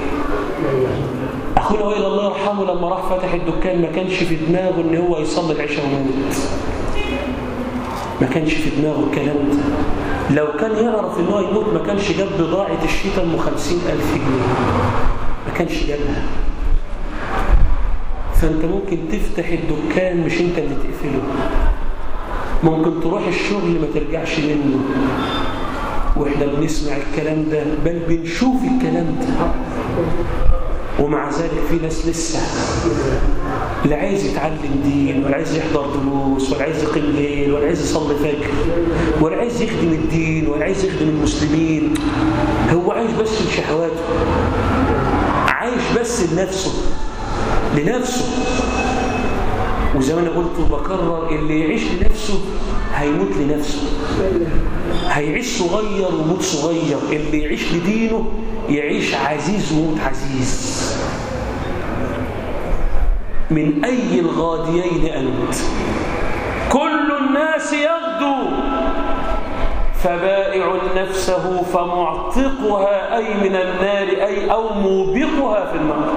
اخونا وائل الله يرحمه لما راح فتح الدكان ما كانش في دماغه ان هو يصلي العشاء ويموت، ما كانش في دماغه الكلام ده. لو كان يعرف ان هو يموت ما كانش جاب بضاعة الشتاء ام 50,000 جنيه، ما كانش جابها. فانت ممكن تفتح الدكان مش انت اللي تقفله، ممكن تروح الشغل ما ترجعش منه، واحنا بنسمع الكلام ده بل بنشوف الكلام ده، ومع ذلك في ناس لسه لا عايز يتعلم دين، ولا عايز يحضر دروس، ولا عايز يقيم ليل، ولا عايز يصلي فجر، ولا عايز يخدم الدين، ولا عايز يخدم المسلمين. هو عايش بس لشهواته، عايش بس لنفسه. وزي ما انا قلت وبكرر، اللي يعيش لنفسه هيموت لنفسه، هيعيش صغير وموت صغير. اللي يعيش لدينه يعيش عزيز وموت عزيز. من أي الغاديين أنت؟ كل الناس يغدو فبائع نفسه فمعتقها أي من النار أي أو موبقها في النار.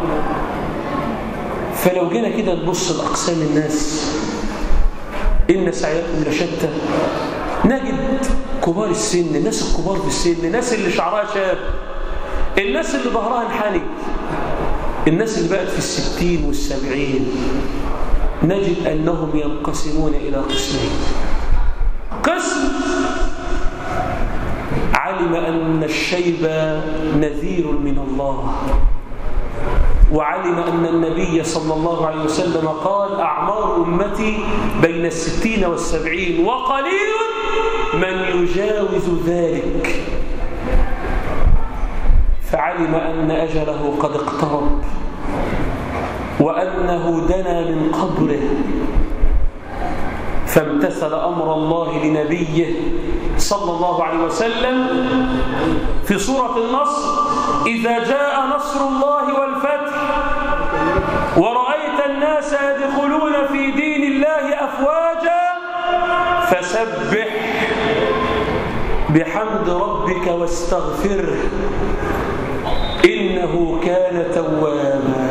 فلو جينا كده نبص لأقسام الناس، إن سعيكم لشتى، نجد كبار السن، الناس الكبار في السن، الناس اللي شعرها شاب، الناس اللي ظهرها انحني، الناس اللي بقت في 60 وال70، نجد أنهم ينقسمون إلى قسمين. قسم علم أن الشيب نذير من الله، وعلم أن النبي صلى الله عليه وسلم قال أعمار أمتي بين 60 و70 وقليل من يجاوز ذلك، فعلم أن أجله قد اقترب وأنه دنا من قبره، فامتثل أمر الله لنبيه صلى الله عليه وسلم في سورة النصر: إذا جاء نصر الله والفتح ورأيت الناس يدخلون في دين الله أفواجا فسبح بحمد ربك واستغفره إنه كان توابا.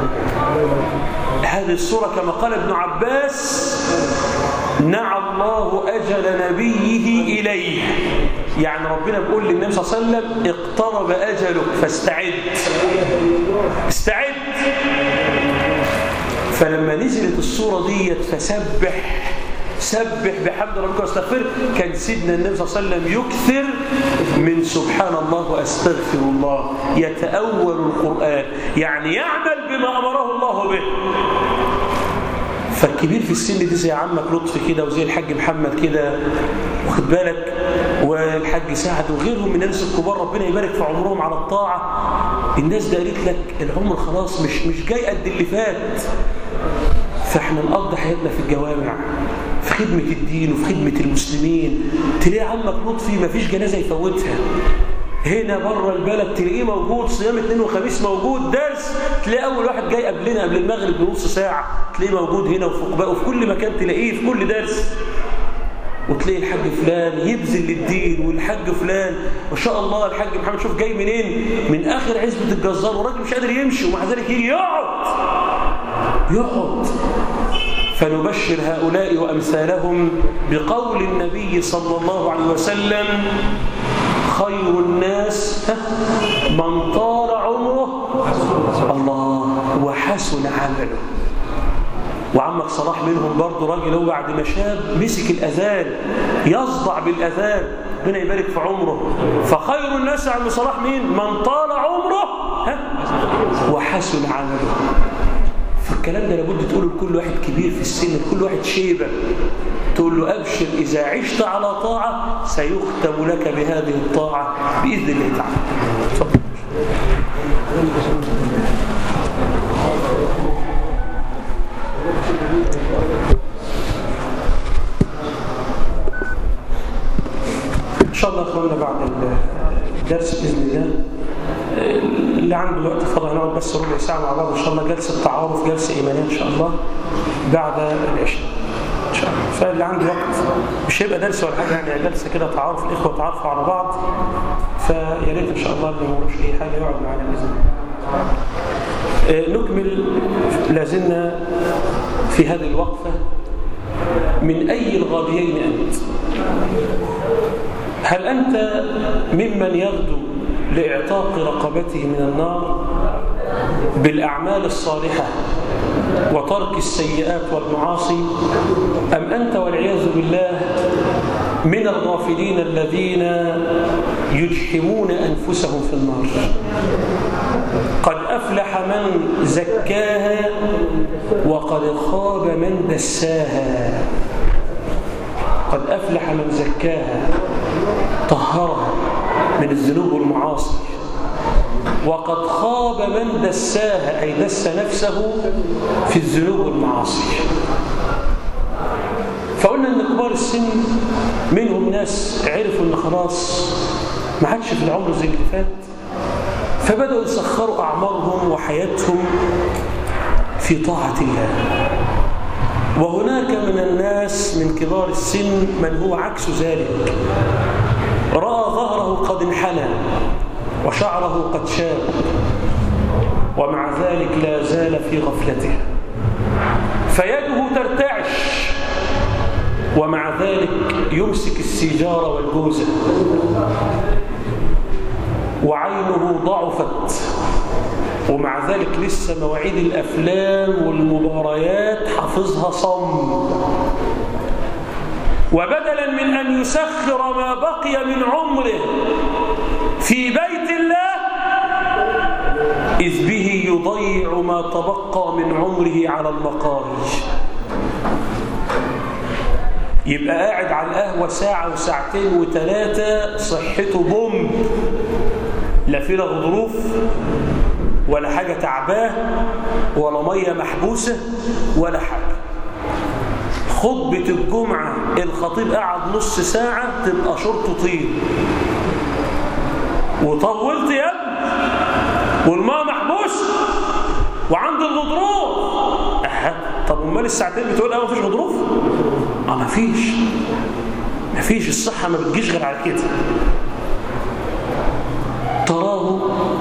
هذه السورة كما قال ابن عباس نعى الله أجل نبيه إليه، يعني ربنا بيقول للنبي صلى الله عليه وسلم اقترب أجلك فاستعد، استعد. فلما نزلت السورة ديت فسبح سبح بحمد ربك واستغفر. كان سيدنا النبي صلى الله عليه وسلم يكثر من سبحان الله وأستغفر الله، يتأول القرآن، يعني يعمل بما أمره الله به. فالكبير في السن دي زي عمك لطفي كده، وزي الحاج محمد كده، واخد بالك، والحاج سعد وغيرهم من الناس الكبار ربنا يبارك في عمرهم على الطاعة. الناس ده قالت لك العمر خلاص مش جاي قد اللي فات، فاحنا نقضي حياتنا في الجوامع في خدمة الدين وفي خدمة المسلمين. تلاقي عمك لطفي ما فيش جنازة يفوتها، هنا بره البلد تلاقيه موجود، صيام اثنين وخميس موجود، درس تلاقي اول واحد جاي قبل المغرب بنص ساعه تلاقيه موجود هنا، وفي قباء وفي كل مكان تلاقيه في كل درس. وتلاقي الحاج فلان يبذل للدين، والحاج فلان ما شاء الله الحاج محمد شوف جاي منين، من اخر عزبه الجزار، وراجل مش قادر يمشي ومع ذلك يجي يقعد. فنبشر هؤلاء وامثالهم بقول النبي صلى الله عليه وسلم: خير الناس من طال عمره الله وحسن عمله. وعمك صلاح منهم برضه راجل، هو بعد ما شاب مسك الأذان يصدع بالأذان، ربنا يبارك في عمره. فخير الناس عم صلاح مين؟ من طال عمره وحسن عمله. فالكلام ده لابد تقوله لكل واحد كبير في السن، لكل واحد شيبة، تقول له: أبشر إذا عشت على طاعة سيختم لك بهذه الطاعة بإذن الله تعالى. تفضل. إن شاء الله أخوانا بعد الدرس بإذن الله اللي عنده وقت فضل هنقعد بس ربع ساعة مع بعض إن شاء الله، جلسة تعارف، جلسة إيمانية إن شاء الله بعد العشاء إن شاء الله. فاللي عنده وقت مش هيبقى درس ولا حاجة، يعني جلسة كده تعارف، الإخوة تعرفوا على بعض، فيا ريت إن شاء الله اللي ما وراش أي حاجة يقعد معانا بإذن الله. نكمل، لازلنا في هذه الوقفة: من أي الغابيين أنت؟ هل أنت ممن يغدو لإعتاق رقبته من النار بالأعمال الصالحة وترك السيئات والمعاصي، أم أنت والعياذ بالله من الغافلين الذين يجحمون أنفسهم في النار؟ قد أفلح من زكاها وقد خاب من دساها. قد أفلح من زكاها، طهرها من الذنوب والمعاصي، وقد خاب من دساها، أي دس نفسه في الذنوب والمعاصي. فقلنا أن كبار السن منهم ناس عرفوا أن خلاص ما عادش في العمر زي اللي فات، فبدأوا يسخروا أعمارهم وحياتهم في طاعة الله. وهناك من الناس من كبار السن من هو عكس ذلك، رأى ظهره قد انحنى وشعره قد شاب، ومع ذلك لا زال في غفلته، فيده ترتعش، ومع ذلك يمسك السيجارة والجوزة، وعينه ضعفت، ومع ذلك لسه مواعيد الأفلام والمباريات حافظها صم. وبدلا من أن يسخر ما بقي من عمره في بيت الله، إذ به يضيع ما تبقى من عمره على المقارج. يبقى قاعد على القهوة ساعة وساعتين وثلاثة، صحته بوم، لا فيه لا غضروف ولا حاجة تعباه ولا مية محبوسة ولا حاجة. خطبة الجمعة الخطيب قعد نص ساعة تبقى شرطه طير، وطولت يا ابني، والماء محبوس وعند الغضروف. طب امال الساعتين بتقول ما فيش غضروف؟ ما فيش. الصحة ما بتجيش غير على كده. تراه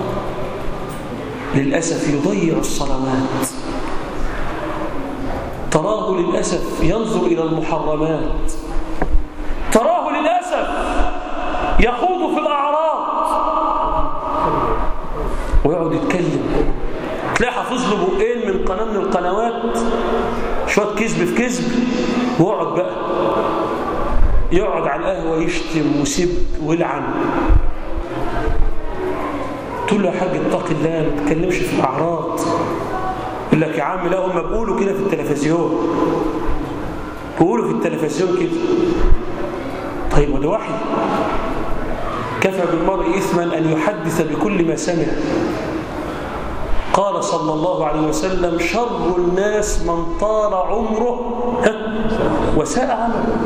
للأسف يضيع الصلوات، تراه للأسف ينظر إلى المحرمات، تراه للأسف يخوض في الأعراض ويقعد يتكلم. تلاقي حافظ له بقين من قناة من القنوات، شوية كذب في كذب، واقعد بقى يقعد على القهوة يشتم ويسب ويلعن. تقول له يا حاج اتق الله ما تتكلمش في الأعراض. يقول لك يا عم لا هم بيقولوا كده في التلفزيون، بيقولوا في التلفزيون كده. طيب وده وحي. كفى بالمرء إثما أن يحدث بكل ما سمع. قال صلى الله عليه وسلم شر الناس من طال عمره وساء عمله.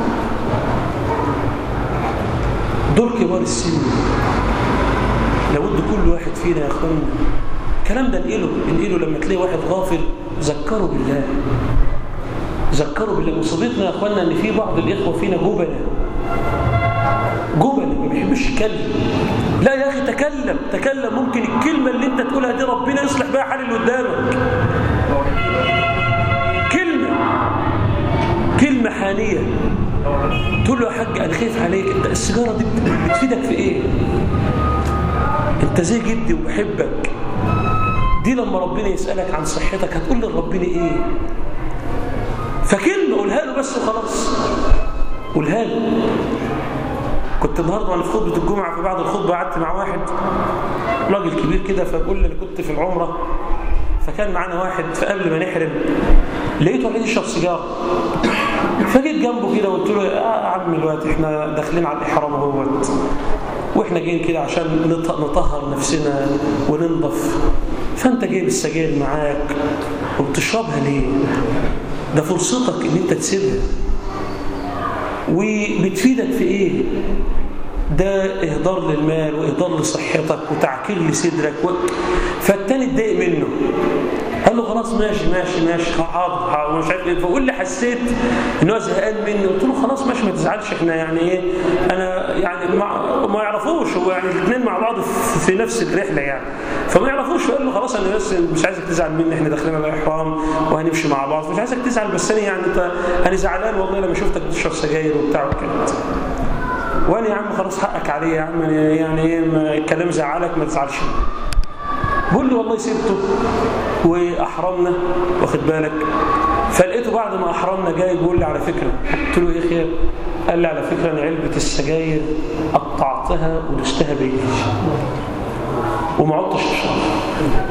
دول كبار السن. لابد كل واحد فينا يا اخوانا الكلام ده نقله لما تلاقي واحد غافل ذكره بالله، ذكره بالله. مصيبتنا يا اخوانا ان في بعض الاخوه فينا جبنه ما بيحبش يتكلم. لا يا اخي تكلم. ممكن الكلمه اللي انت تقولها دي ربنا يصلح بها حال اللي قدامك. كلمه حانيه تقول له يا حاج انا خايف عليك، انت السيجاره دي بتفيدك في ايه؟ انت زي جدي وبحبك. دي لما ربنا يسألك عن صحتك هتقول لربنا ايه؟ فكلمة قولها له بس وخلاص، قولها له. كنت النهارده وانا في خطبة الجمعة في بعد الخطبة قعدت مع واحد راجل كبير كده، فبقول لي انا كنت في العمرة فكان معانا واحد، فقبل ما نحرم لقيته قاعد يشرب سيجارة، فجيت جنبه كده وقلت له يا عم دلوقتي احنا داخلين على الإحرام اهوت واحنا جايين كده عشان نطهر نفسنا وننضف، فانت جايب السجاير معاك وبتشربها ليه؟ ده فرصتك ان انت تسيبها، وبتفيدك في ايه؟ ده اهدار للمال واهدار لصحتك وتعكير لصدرك فالتاني اتضايق منه، قال له خلاص ماشي حاضر ومش عارف ايه. فقول لي حسيت ان هو زهقان مني، قلت له خلاص ماشي ما تزعلش، احنا يعني ايه، انا يعني ما يعرفوش، هو يعني الاثنين مع بعض في نفس الرحله يعني، فما يعرفوش. فقال له خلاص انا بس مش عايزك تزعل مني، احنا داخلين على احرام وهنمشي مع بعض، مش عايزك تزعل، بس انا يعني انا زعلان والله لما شفتك بتشرب سجاير وبتاع وكده. وانا يا عم خلاص حقك عليا يا عم، يعني ايه الكلام زعلك ما تزعلش. بقول لي والله سبته واحرمنا، واخد بالك. فلقيته بعد ما احرمنا جاي بيقول لي على فكره، قلت له ايه خير؟ قال لي على فكره انا علبه السجاير قطعتها ودستها بايدي وما عدتش اشربها.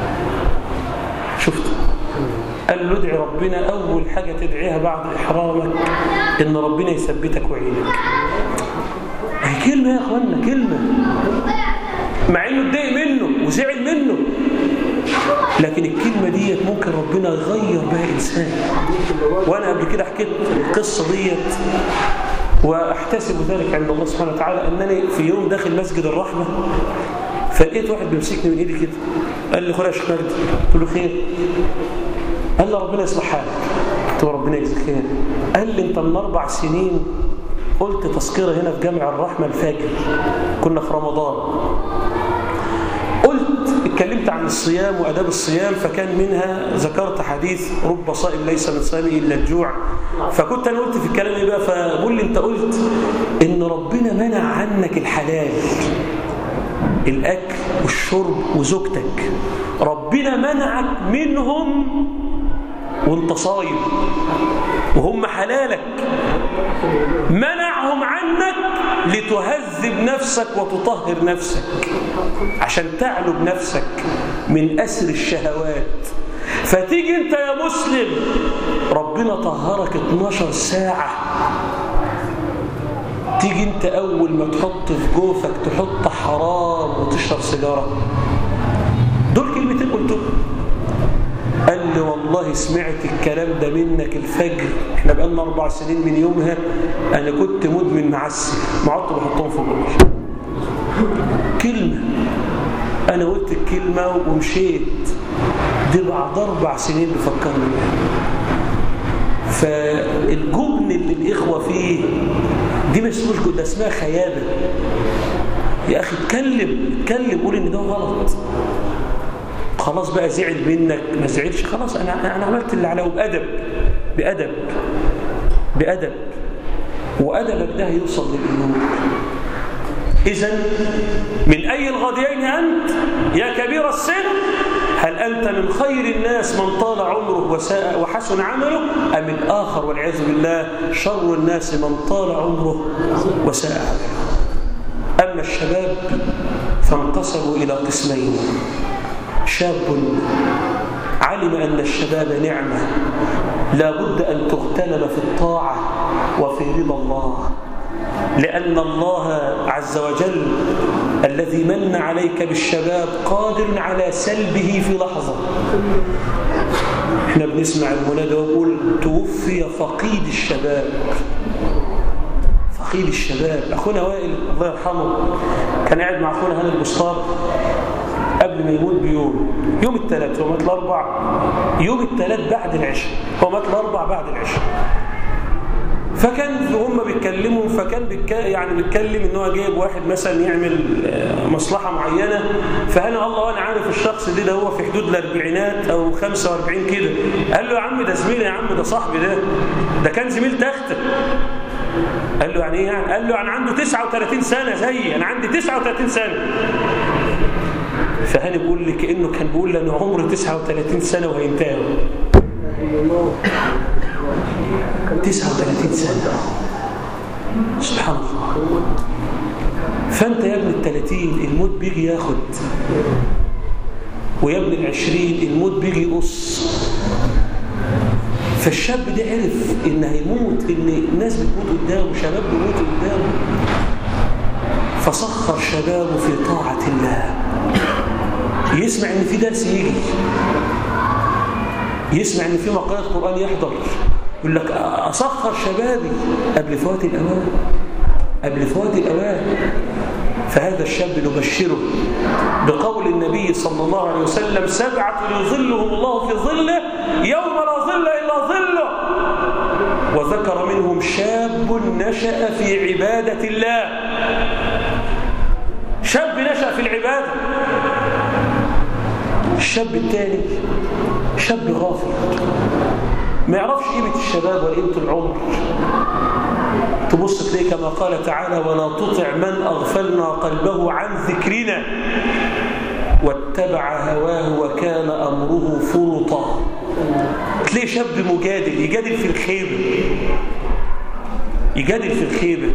شفت؟ قال له ادعي ربنا اول حاجه تدعيها بعد احرامك ان ربنا يثبتك ويعينك. هي كلمه يا اخوانا، كلمه، مع انه اتضايق منه وزعل منه، لكن الكلمة ديت ممكن ربنا يغير بها إنسان. وأنا قبل كده حكيت القصة ديت وأحتسب ذلك عند الله سبحانه وتعالى، أنني في يوم داخل مسجد الرحمة فلقيت واحد بيمسكني من إيدي كده، قال لي خد يا شيخ مجدي. قلت له خير؟ قال لي ربنا يصلح حالك. قلت له ربنا يجزيك خير. قال لي أنت من 4 سنين قلت تذكرة هنا في جامع الرحمة الفجر، كنا في رمضان، اتكلمت عن الصيام وأداب الصيام، فكان منها ذكرت حديث رب صائم ليس من صيامه إلا الجوع. فكنت أنا قلت في الكلام إيه بقى؟ فقول لي أنت قلت إن ربنا منع عنك الحلال، الأكل والشرب وزوجتك، ربنا منعك منهم وانت صايم وهم حلالك، منعهم عنك لتهذب نفسك وتطهر نفسك عشان تعلو بنفسك من أسر الشهوات. فتيجي انت يا مسلم ربنا طهرك 12 ساعة، تيجي انت اول ما تحط في جوفك تحط حرام وتشرب سيجارة. دول كلمتين قلتهم. قال لي والله سمعت الكلام ده منك الفجر، احنا بقالنا 4 سنين من يومها انا كنت مدمن معسل، ما عدت بحطهم في جوفي. كلمة انا قلت الكلمة ومشيت، دي بعد 4 سنين بفكرني بيها. فالجبن اللي الاخوة فيه دي ما اسموش جبن، ده اسمها خيابة. يا اخي اتكلم قول ان ده غلط. خلاص بقى زعل منك ما زعلش، خلاص انا عملت اللي عليه، بأدب وأدبك ده هيوصل للقلوب. إذن من أي الغديين أنت يا كبير السن؟ هل أنت من خير الناس من طال عمره وحسن عمله، أم الآخر والعياذ بالله شر الناس من طال عمره وساء عمله؟ أما الشباب فانقسموا إلى قسمين: شاب علم أن الشباب نعمة لا بد أن تغتنم في الطاعة وفي رضا الله، لأن الله عز وجل الذي من عليك بالشباب قادر على سلبه في لحظة. احنا بنسمع المنادى ويقول توفي فقيد الشباب. فقيد الشباب أخونا وائل الله يرحمه كان قاعد مع أخونا هاني البسطار قبل ما يموت يوم الثلاث، هو مات الأربع، يوم الثلاث بعد العشاء، هو مات الأربع بعد العشاء. فكان هم بيتكلموا، فكان بيتكلم ان هو جايب واحد مثلا يعمل مصلحه معينه، فهل الله وانا عارف الشخص ده هو في حدود الاربعينات او 45 كده. قال له يا عم ده زميلي، يا عم ده صاحبي، ده كان زميل تختك. قال له يعني ايه يعني؟ قال له انا عنده 39 سنه زيي، انا عندي 39 سنه. فهاني بيقول لي كانه كان بيقول لي انا عمري 39 سنه وهينتهي. 39 سنة سبحان الله. فأنت يا ابن ال30 الموت بيجي ياخد، ويا ابن ال20 الموت بيجي يقص. فالشاب ده عرف إن هيموت، إن الناس بتموت قدامه، شباب بيموت قدامه، فسخر شبابه في طاعة الله. يسمع إن في درس يجي، يسمع إن في مقالة قرآن يحضر، يقول لك أسخر شبابي قبل فوات الأوان، قبل فوات الأوان. فهذا الشاب نبشره بقول النبي صلى الله عليه وسلم: 7 يظلهم الله في ظله يوم لا ظل إلا ظله. وذكر منهم شاب نشأ في عبادة الله. شاب نشأ في العبادة. الشاب الثاني شاب غافل، ما يعرفش قيمة الشباب ولا قيمة العمر. تبص تلاقيه كما قال تعالى: ولا تطع من أغفلنا قلبه عن ذكرنا واتبع هواه وكان أمره فرطا. تلاقيه شاب مجادل، يجادل في الخيبة، يجادل في الخيبة،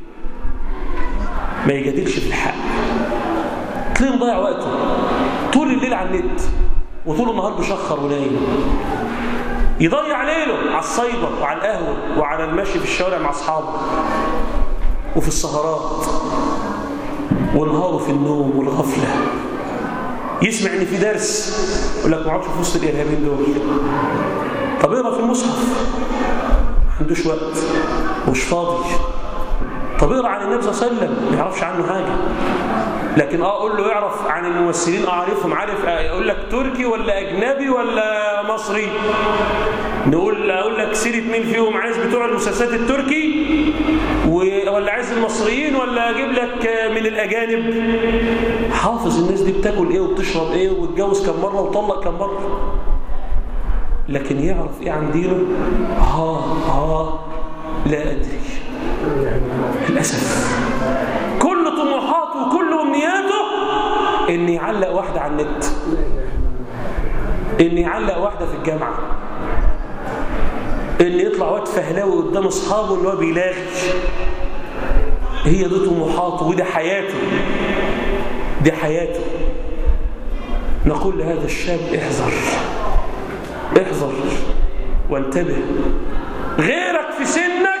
ما يجادلش في الحق. تلاقيه مضيع وقته طول الليل على النت، وطول النهار بيشخر ونايم. يضيع ليله على السايبر وعلى القهوة وعلى المشي في الشوارع مع أصحابه وفي السهرات، ونهاره في النوم والغفلة. يسمع إن في درس يقول لك ما عادش في وسط الإرهابيين دول. طب اقرا في المصحف، ما عندوش وقت ومش فاضي. طب اقرا عن النبي صلى الله عليه وسلم، ما يعرفش عنه حاجة. لكن اقول له يعرف عن الممثلين، اعرفهم، عارف، يقول لك تركي ولا اجنبي ولا مصري. اقول لك سيره مين فيهم، عايز بتوع المسلسلات التركي ولا عايز المصريين ولا اجيب لك من الاجانب. حافظ الناس دي بتاكل ايه وبتشرب ايه واتجوز كم مره وطلق كم مره. لكن يعرف ايه عن دينه؟ لا ادري للاسف. كل طموحاته وكل امنياته ان يعلق واحده على النت، ان يعلق واحده في الجامعه، ان يطلع واد فهلاوي قدام اصحابه ان هو بيلاغي. هي دي طموحاته ودي حياته، دي حياته. نقول لهذا الشاب: احذر احذر وانتبه. غيرك في سنك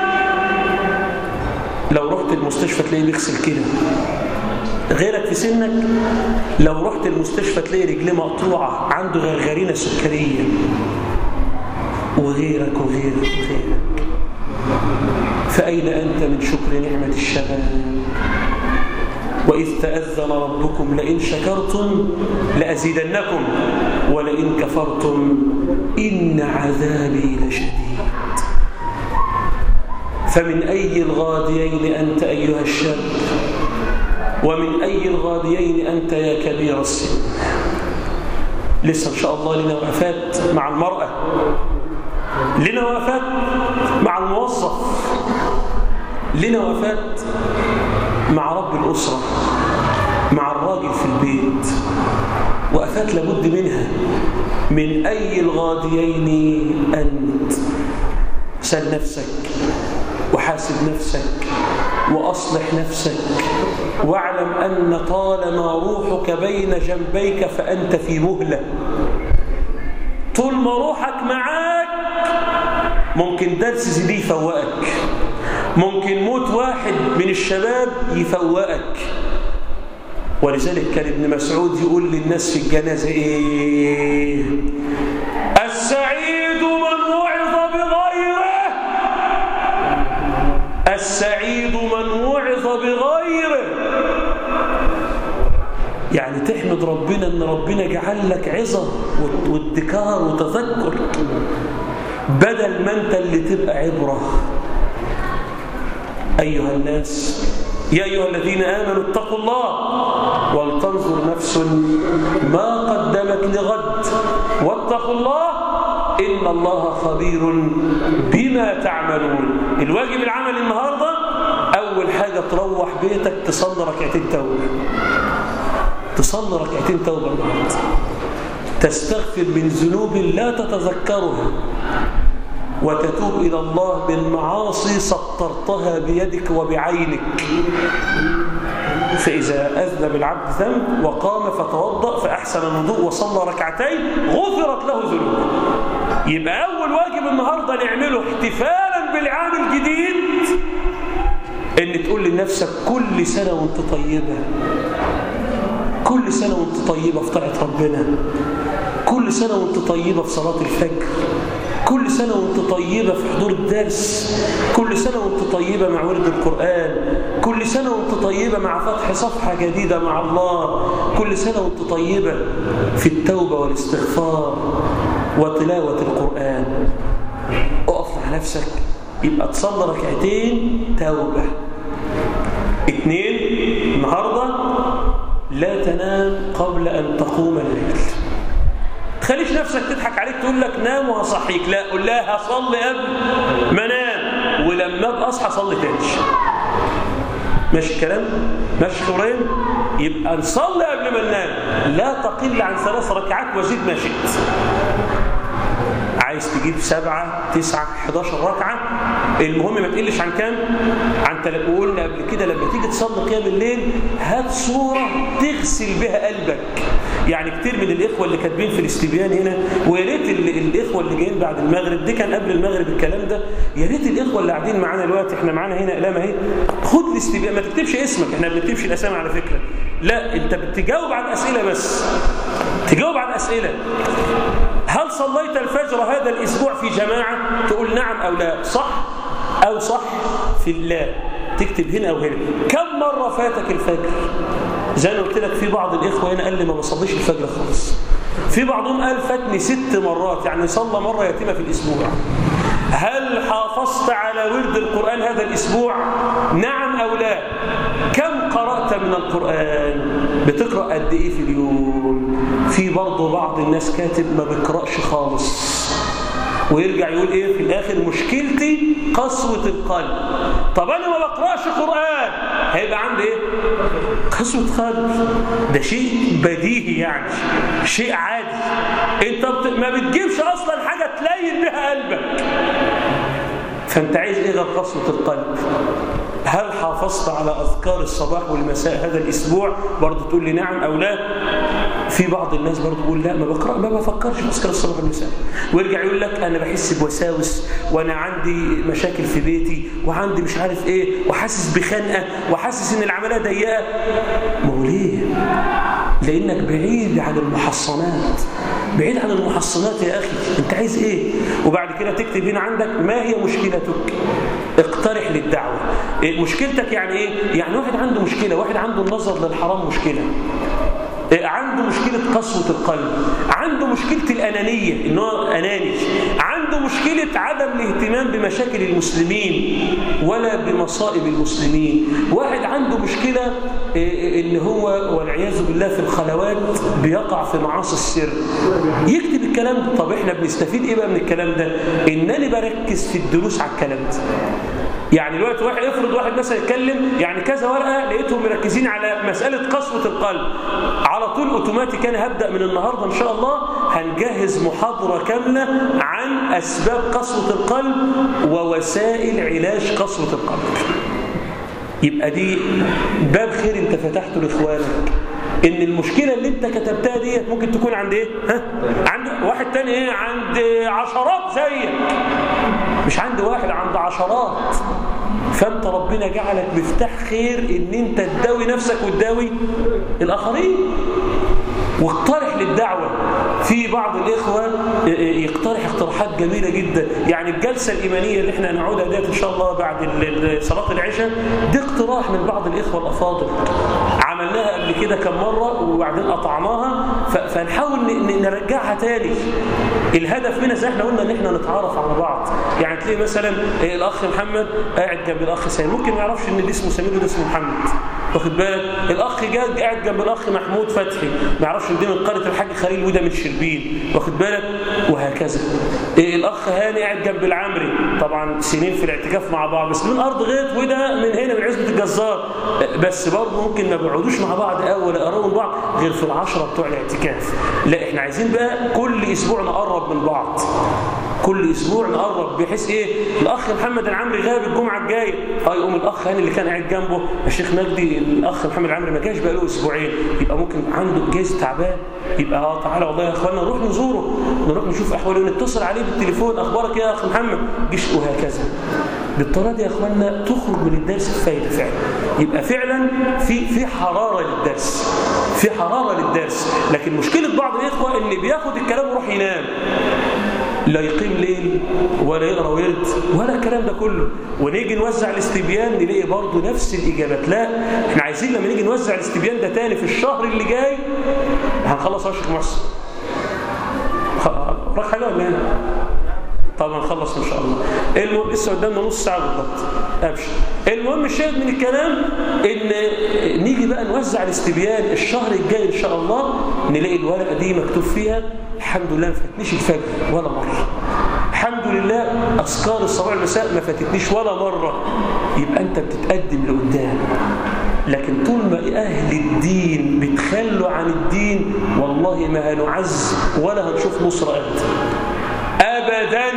لو رحت المستشفى تلاقيه بيغسل كده. غيرك في سنك لو رحت المستشفى تلاقي رجليه مقطوعة، عنده غرغرينة سكرية. وغيرك وغيرك وغيرك. فأين أنت من شكر نعمة الشباب؟ وإذ تأذن ربكم لئن شكرتم لأزيدنكم ولئن كفرتم إن عذابي لشديد. فمن أي الغاديين أنت أيها الشاب؟ ومن أي الغاديين أنت يا كبير السن؟ لسه إن شاء الله لنا وقفات مع المرأة، لنا وقفات مع الموظف، لنا وقفات مع رب الأسرة، مع الراجل في البيت. وقفات لابد منها. من أي الغاديين أنت؟ سل نفسك وحاسب نفسك وأصلح نفسك، واعلم أن طالما روحك بين جنبيك فأنت في مهلة. طول ما روحك معاك ممكن درس زي دي يفوقك، ممكن موت واحد من الشباب يفوقك. ولذلك كان ابن مسعود يقول للناس في الجنازة إيه؟ السعيد من وعظ بغيره، السعيد من وعظ بغيره. يعني تحمد ربنا ان ربنا جعل لك عظة وادكار وتذكر، بدل ما انت اللي تبقى عبرة. أيها الناس، يا أيها الذين آمنوا اتقوا الله ولتنظر نفس ما قدمت لغد واتقوا الله إن الله خبير بما تعملون. الواجب العمل النهاردة أول حاجة تروح بيتك تصلي ركعتين توبة، تصلي ركعتين توبة النهاردة، تستغفر من ذنوب لا تتذكرها، وتتوب إلى الله من معاصي سطرتها بيدك وبعينك. فإذا أذنب العبد ذنب وقام فتوضأ فأحسن الوضوء وصلى ركعتين غفرت له ذنوبه. يبقى أول واجب النهاردة نعمله احتفالا بالعام الجديد إن تقول لنفسك كل سنة وانت طيبة، كل سنة وانت طيبة في طاعة ربنا، كل سنة وانت طيبة في صلاة الفجر، كل سنة وانت طيبة في حضور الدرس، كل سنة وانت طيبة مع ورد القرآن، كل سنة وانت طيبة مع فتح صفحة جديدة مع الله، كل سنة وانت طيبة في التوبة والاستغفار وتلاوة القرآن. اقف مع نفسك، يبقى تصلي ركعتين توبة. 2 النهاردة لا تنام قبل أن تقوم الليل. تخليش نفسك تضحك عليك تقول لك نام وهصحيك، لا، قول لها هصلي قبل ما انام ولما ابقى اصحى اصلي تاني. ماشي الكلام؟ ماشي خورين؟ يبقى نصلي قبل ما ننام، لا تقل عن 3 ركعات وزيد ما شئت. عايز تجيب 7 9 11 ركعة، المهم ما تقلش عن كام؟ عن 3. وقلنا قبل كده لما تيجي تصلي قيام الليل هات صورة تغسل بها قلبك. يعني كتير من الإخوة اللي كاتبين في الاستبيان هنا، ويا ريت الإخوة اللي جايين بعد المغرب، دي كان قبل المغرب الكلام ده، يا ريت الإخوة اللي قاعدين معانا دلوقتي، احنا معانا هنا إقلام اهي، خد الاستبيان، ما تكتبش اسمك، احنا ما بنكتبش الأسامي على فكرة، لا، انت بتجاوب على الأسئلة بس، تجاوب على الأسئلة. هل صليت الفجر هذا الأسبوع في جماعة؟ تقول نعم أو لا، صح أو صح في الله، تكتب هنا أو هنا. كم مرة فاتك الفجر؟ زي ما قلت لك في بعض الإخوة هنا قال لي ما بصليش الفجر خالص، في بعضهم قال فاتني 6 مرات، يعني صلى مرة يتيمة في الأسبوع. هل حافظت على ورد القرآن هذا الأسبوع؟ نعم أو لا؟ كم قرأت من القرآن؟ بتقرأ قد إيه في اليوم؟ في برضه بعض الناس كاتب ما بيقرأش خالص، ويرجع يقول إيه في الآخر؟ مشكلتي قسوة القلب. طب أنا ما بقرأش قرآن، هيبقى عندي إيه؟ قسوة قلب. ده شيء بديهي، يعني شيء عادي. أنت ما بتجيبش أصلا حاجة تلين بها قلبك، فأنت عايز إيه غير قسوة القلب؟ هل حافظت على أذكار الصباح والمساء هذا الأسبوع؟ برضه تقول لي نعم أو لا. في بعض الناس برضه يقول لا، ما بفكرش في أذكار الصباح والمساء، ويرجع يقول لك أنا بحس بوساوس، وأنا عندي مشاكل في بيتي، وعندي مش عارف إيه، وحاسس بخنقة، وحاسس إن العملية ضيقة. ما هو ليه؟ لأنك بعيد عن المحصنات، بعيد عن المحصنات يا أخي. أنت عايز إيه؟ وبعد كده تكتب هنا عندك ما هي مشكلتك، اقترح للدعوة. مشكلتك يعني إيه؟ يعني واحد عنده مشكلة، واحد عنده النظر للحرام مشكلة، عنده مشكلة قسوة القلب، عنده مشكلة الأنانية إنه أناني، عنده مشكلة عدم الاهتمام بمشاكل المسلمين ولا بمصائب المسلمين، واحد عنده مشكلة إن هو والعياذ بالله في الخلوات بيقع في معاصي السر، يكتب الكلام ده. طب إحنا بنستفيد إيه بقى من الكلام ده؟ إنني بركز في الدروس على الكلام ده. يعني دلوقتي واحد افرض واحد مثلا يتكلم يعني كذا ورقه لقيتهم مركزين على مساله قسوه القلب، على طول اوتوماتيك انا هبدا من النهارده ان شاء الله هنجهز محاضره كامله عن اسباب قسوه القلب ووسائل علاج قسوه القلب. يبقى دي باب خير انت فتحته لاخوانك، ان المشكله اللي انت كتبتها دي ممكن تكون عند ايه؟ عند واحد تاني ايه؟ عند عشرات زيك، مش عند واحد، عند عشرات. فانت ربنا جعلك مفتاح خير ان انت تداوي نفسك وتداوي الاخرين. واقترح للدعوة. في بعض الإخوة يقترح اقتراحات جميلة جدا، يعني الجلسة الإيمانية اللي احنا هنعودها ديت إن شاء الله بعد صلاة العشاء، دي اقتراح من بعض الإخوة الأفاضل، عملناها قبل كده كم مرة وبعدين قطعناها، فنحاول نرجعها تاني. الهدف منها زي احنا قلنا ان احنا نتعرف على بعض. يعني تلاقي مثلا الأخ محمد قاعد جنب الأخ سامي، ممكن ما يعرفش ان ده اسمه سمير وده اسمه محمد، واخد بالك؟ الأخ جاد قاعد جنب الأخ محمود فتحي، ما يعرفش ان ده من قرية الحاج خليل وده من شربين، واخد بالك؟ وهكذا. الأخ هاني قاعد جنب العمري، طبعا سنين في الاعتكاف مع بعض، بس من أرض غيط وده من هنا من عزبة الجزار، بس برضه ممكن ما بيقعدوش مع بعض قوي ولا يقربوا من بعض غير في العشرة بتوع الاعتكاف. لا، احنا عايزين بقى كل أسبوع نقرب من بعض، كل اسبوع نقرب، بحيث ايه؟ الاخ محمد العمري غاب الجمعه الجايه، يقوم الاخ هاني اللي كان قاعد جنبه الشيخ مجدي، الاخ محمد العمري ما جاش بقى له اسبوعين، يبقى ممكن عنده جايز تعبان، يبقى تعالى والله يا اخوانا نروح نزوره، نروح نشوف احواله ونتصل عليه بالتليفون، اخبارك يا اخ محمد؟ جيش، وهكذا. بالطريقه دي يا اخوانا تخرج من الدرس بفايده فعلا، يبقى فعلا في حراره للدرس، في حراره للدرس. لكن مشكله بعض الاخوه ان بياخد الكلام ويروح ينام، لا يقيم ليل ولا يقرأ ورد ولا الكلام ده كله، ونيجي نوزع الاستبيان نلاقي برضه نفس الإجابات. لا، احنا عايزين لما نيجي نوزع الاستبيان ده تاني في الشهر اللي جاي هنخلص يا شيخ محسن. وراك حاجة ولا ايه؟ طبعا نخلص ان شاء الله. المهم لسه قدامنا نص ساعة بالضبط، ابشر. المهم الشاهد من الكلام ان نيجي بقى نوزع الاستبيان الشهر الجاي ان شاء الله، نلاقي الورقة دي مكتوب فيها الحمد لله ما فاتنيش الفجر ولا مرة، الحمد لله أذكار الصباح والمساء ما فاتتنيش ولا مرة. يبقى أنت بتتقدم لقدام. لكن طول ما أهل الدين بيتخلوا عن الدين والله ما هنعز ولا هنشوف نصرة أبدا.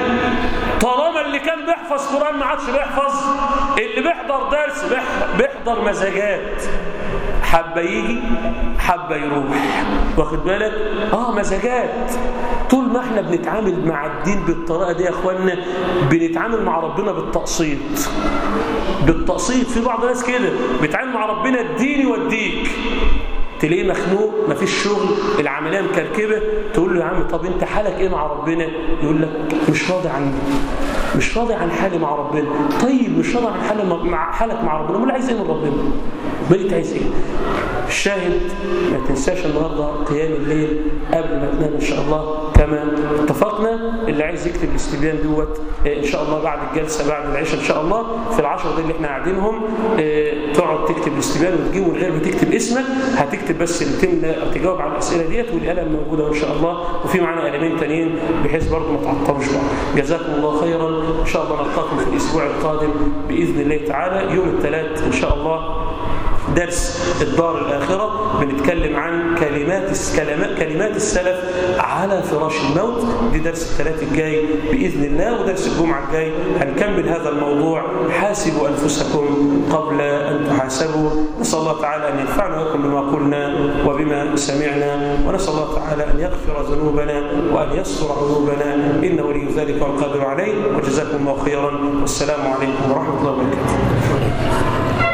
طالما اللي كان بيحفظ قرآن ما عادش بيحفظ، اللي بيحضر درس بيحضر مزاجات، حبة يجي حبة يروح، واخد بالك؟ مزاجات. طول ما احنا بنتعامل مع الدين بالطريقة دي يا اخوانا بنتعامل مع ربنا بالتقسيط. بالتقسيط. في بعض الناس كده بيتعامل مع ربنا الدين يوديك، تلاقيه مخنوق، مفيش شغل، العمليه مكركبه، تقول له يا عم طب انت حالك ايه مع ربنا؟ يقول لك مش راضي عني، مش راضي عن حالي مع ربنا. طيب مش راضي عن حالك مع ربنا، امال عايز ايه من ربنا؟ بقيت عايز ايه؟ الشاهد ما تنساش النهارده قيام الليل قبل ما تنام ان شاء الله كما اتفقنا. اللي عايز يكتب الاستبيان دوت ان شاء الله بعد الجلسه بعد العشاء ان شاء الله في العشر دي اللي احنا قاعدينهم تقعد تكتب الاستبيان وتجيبه من غير ما تكتب اسمك، هتكتب بس اللي تملى او تجاوب على الاسئله ديت، والقلم موجوده ان شاء الله، وفي معانا قلمين تانيين بحيث برضه ما تعطلوش بعض. جزاكم الله خيرا. ان شاء الله نلقاكم في الاسبوع القادم باذن الله تعالى يوم الثلاث ان شاء الله، درس الدار الآخرة، بنتكلم عن كلمات السلف على فراش الموت. دي درس الثلاث الجاي بإذن الله، ودرس الجمعة الجاي هنكمل هذا الموضوع، حاسبوا أنفسكم قبل أن تحاسبوا. نسأل الله تعالى أن ينفعنا ويكون بما قلنا وبما سمعنا، ونسأل الله تعالى أن يغفر ذنوبنا وأن يستر عيوبنا، إنه ولي ذلك والقادر عليه. وجزاكم الله خيرا، والسلام عليكم ورحمة الله وبركاته.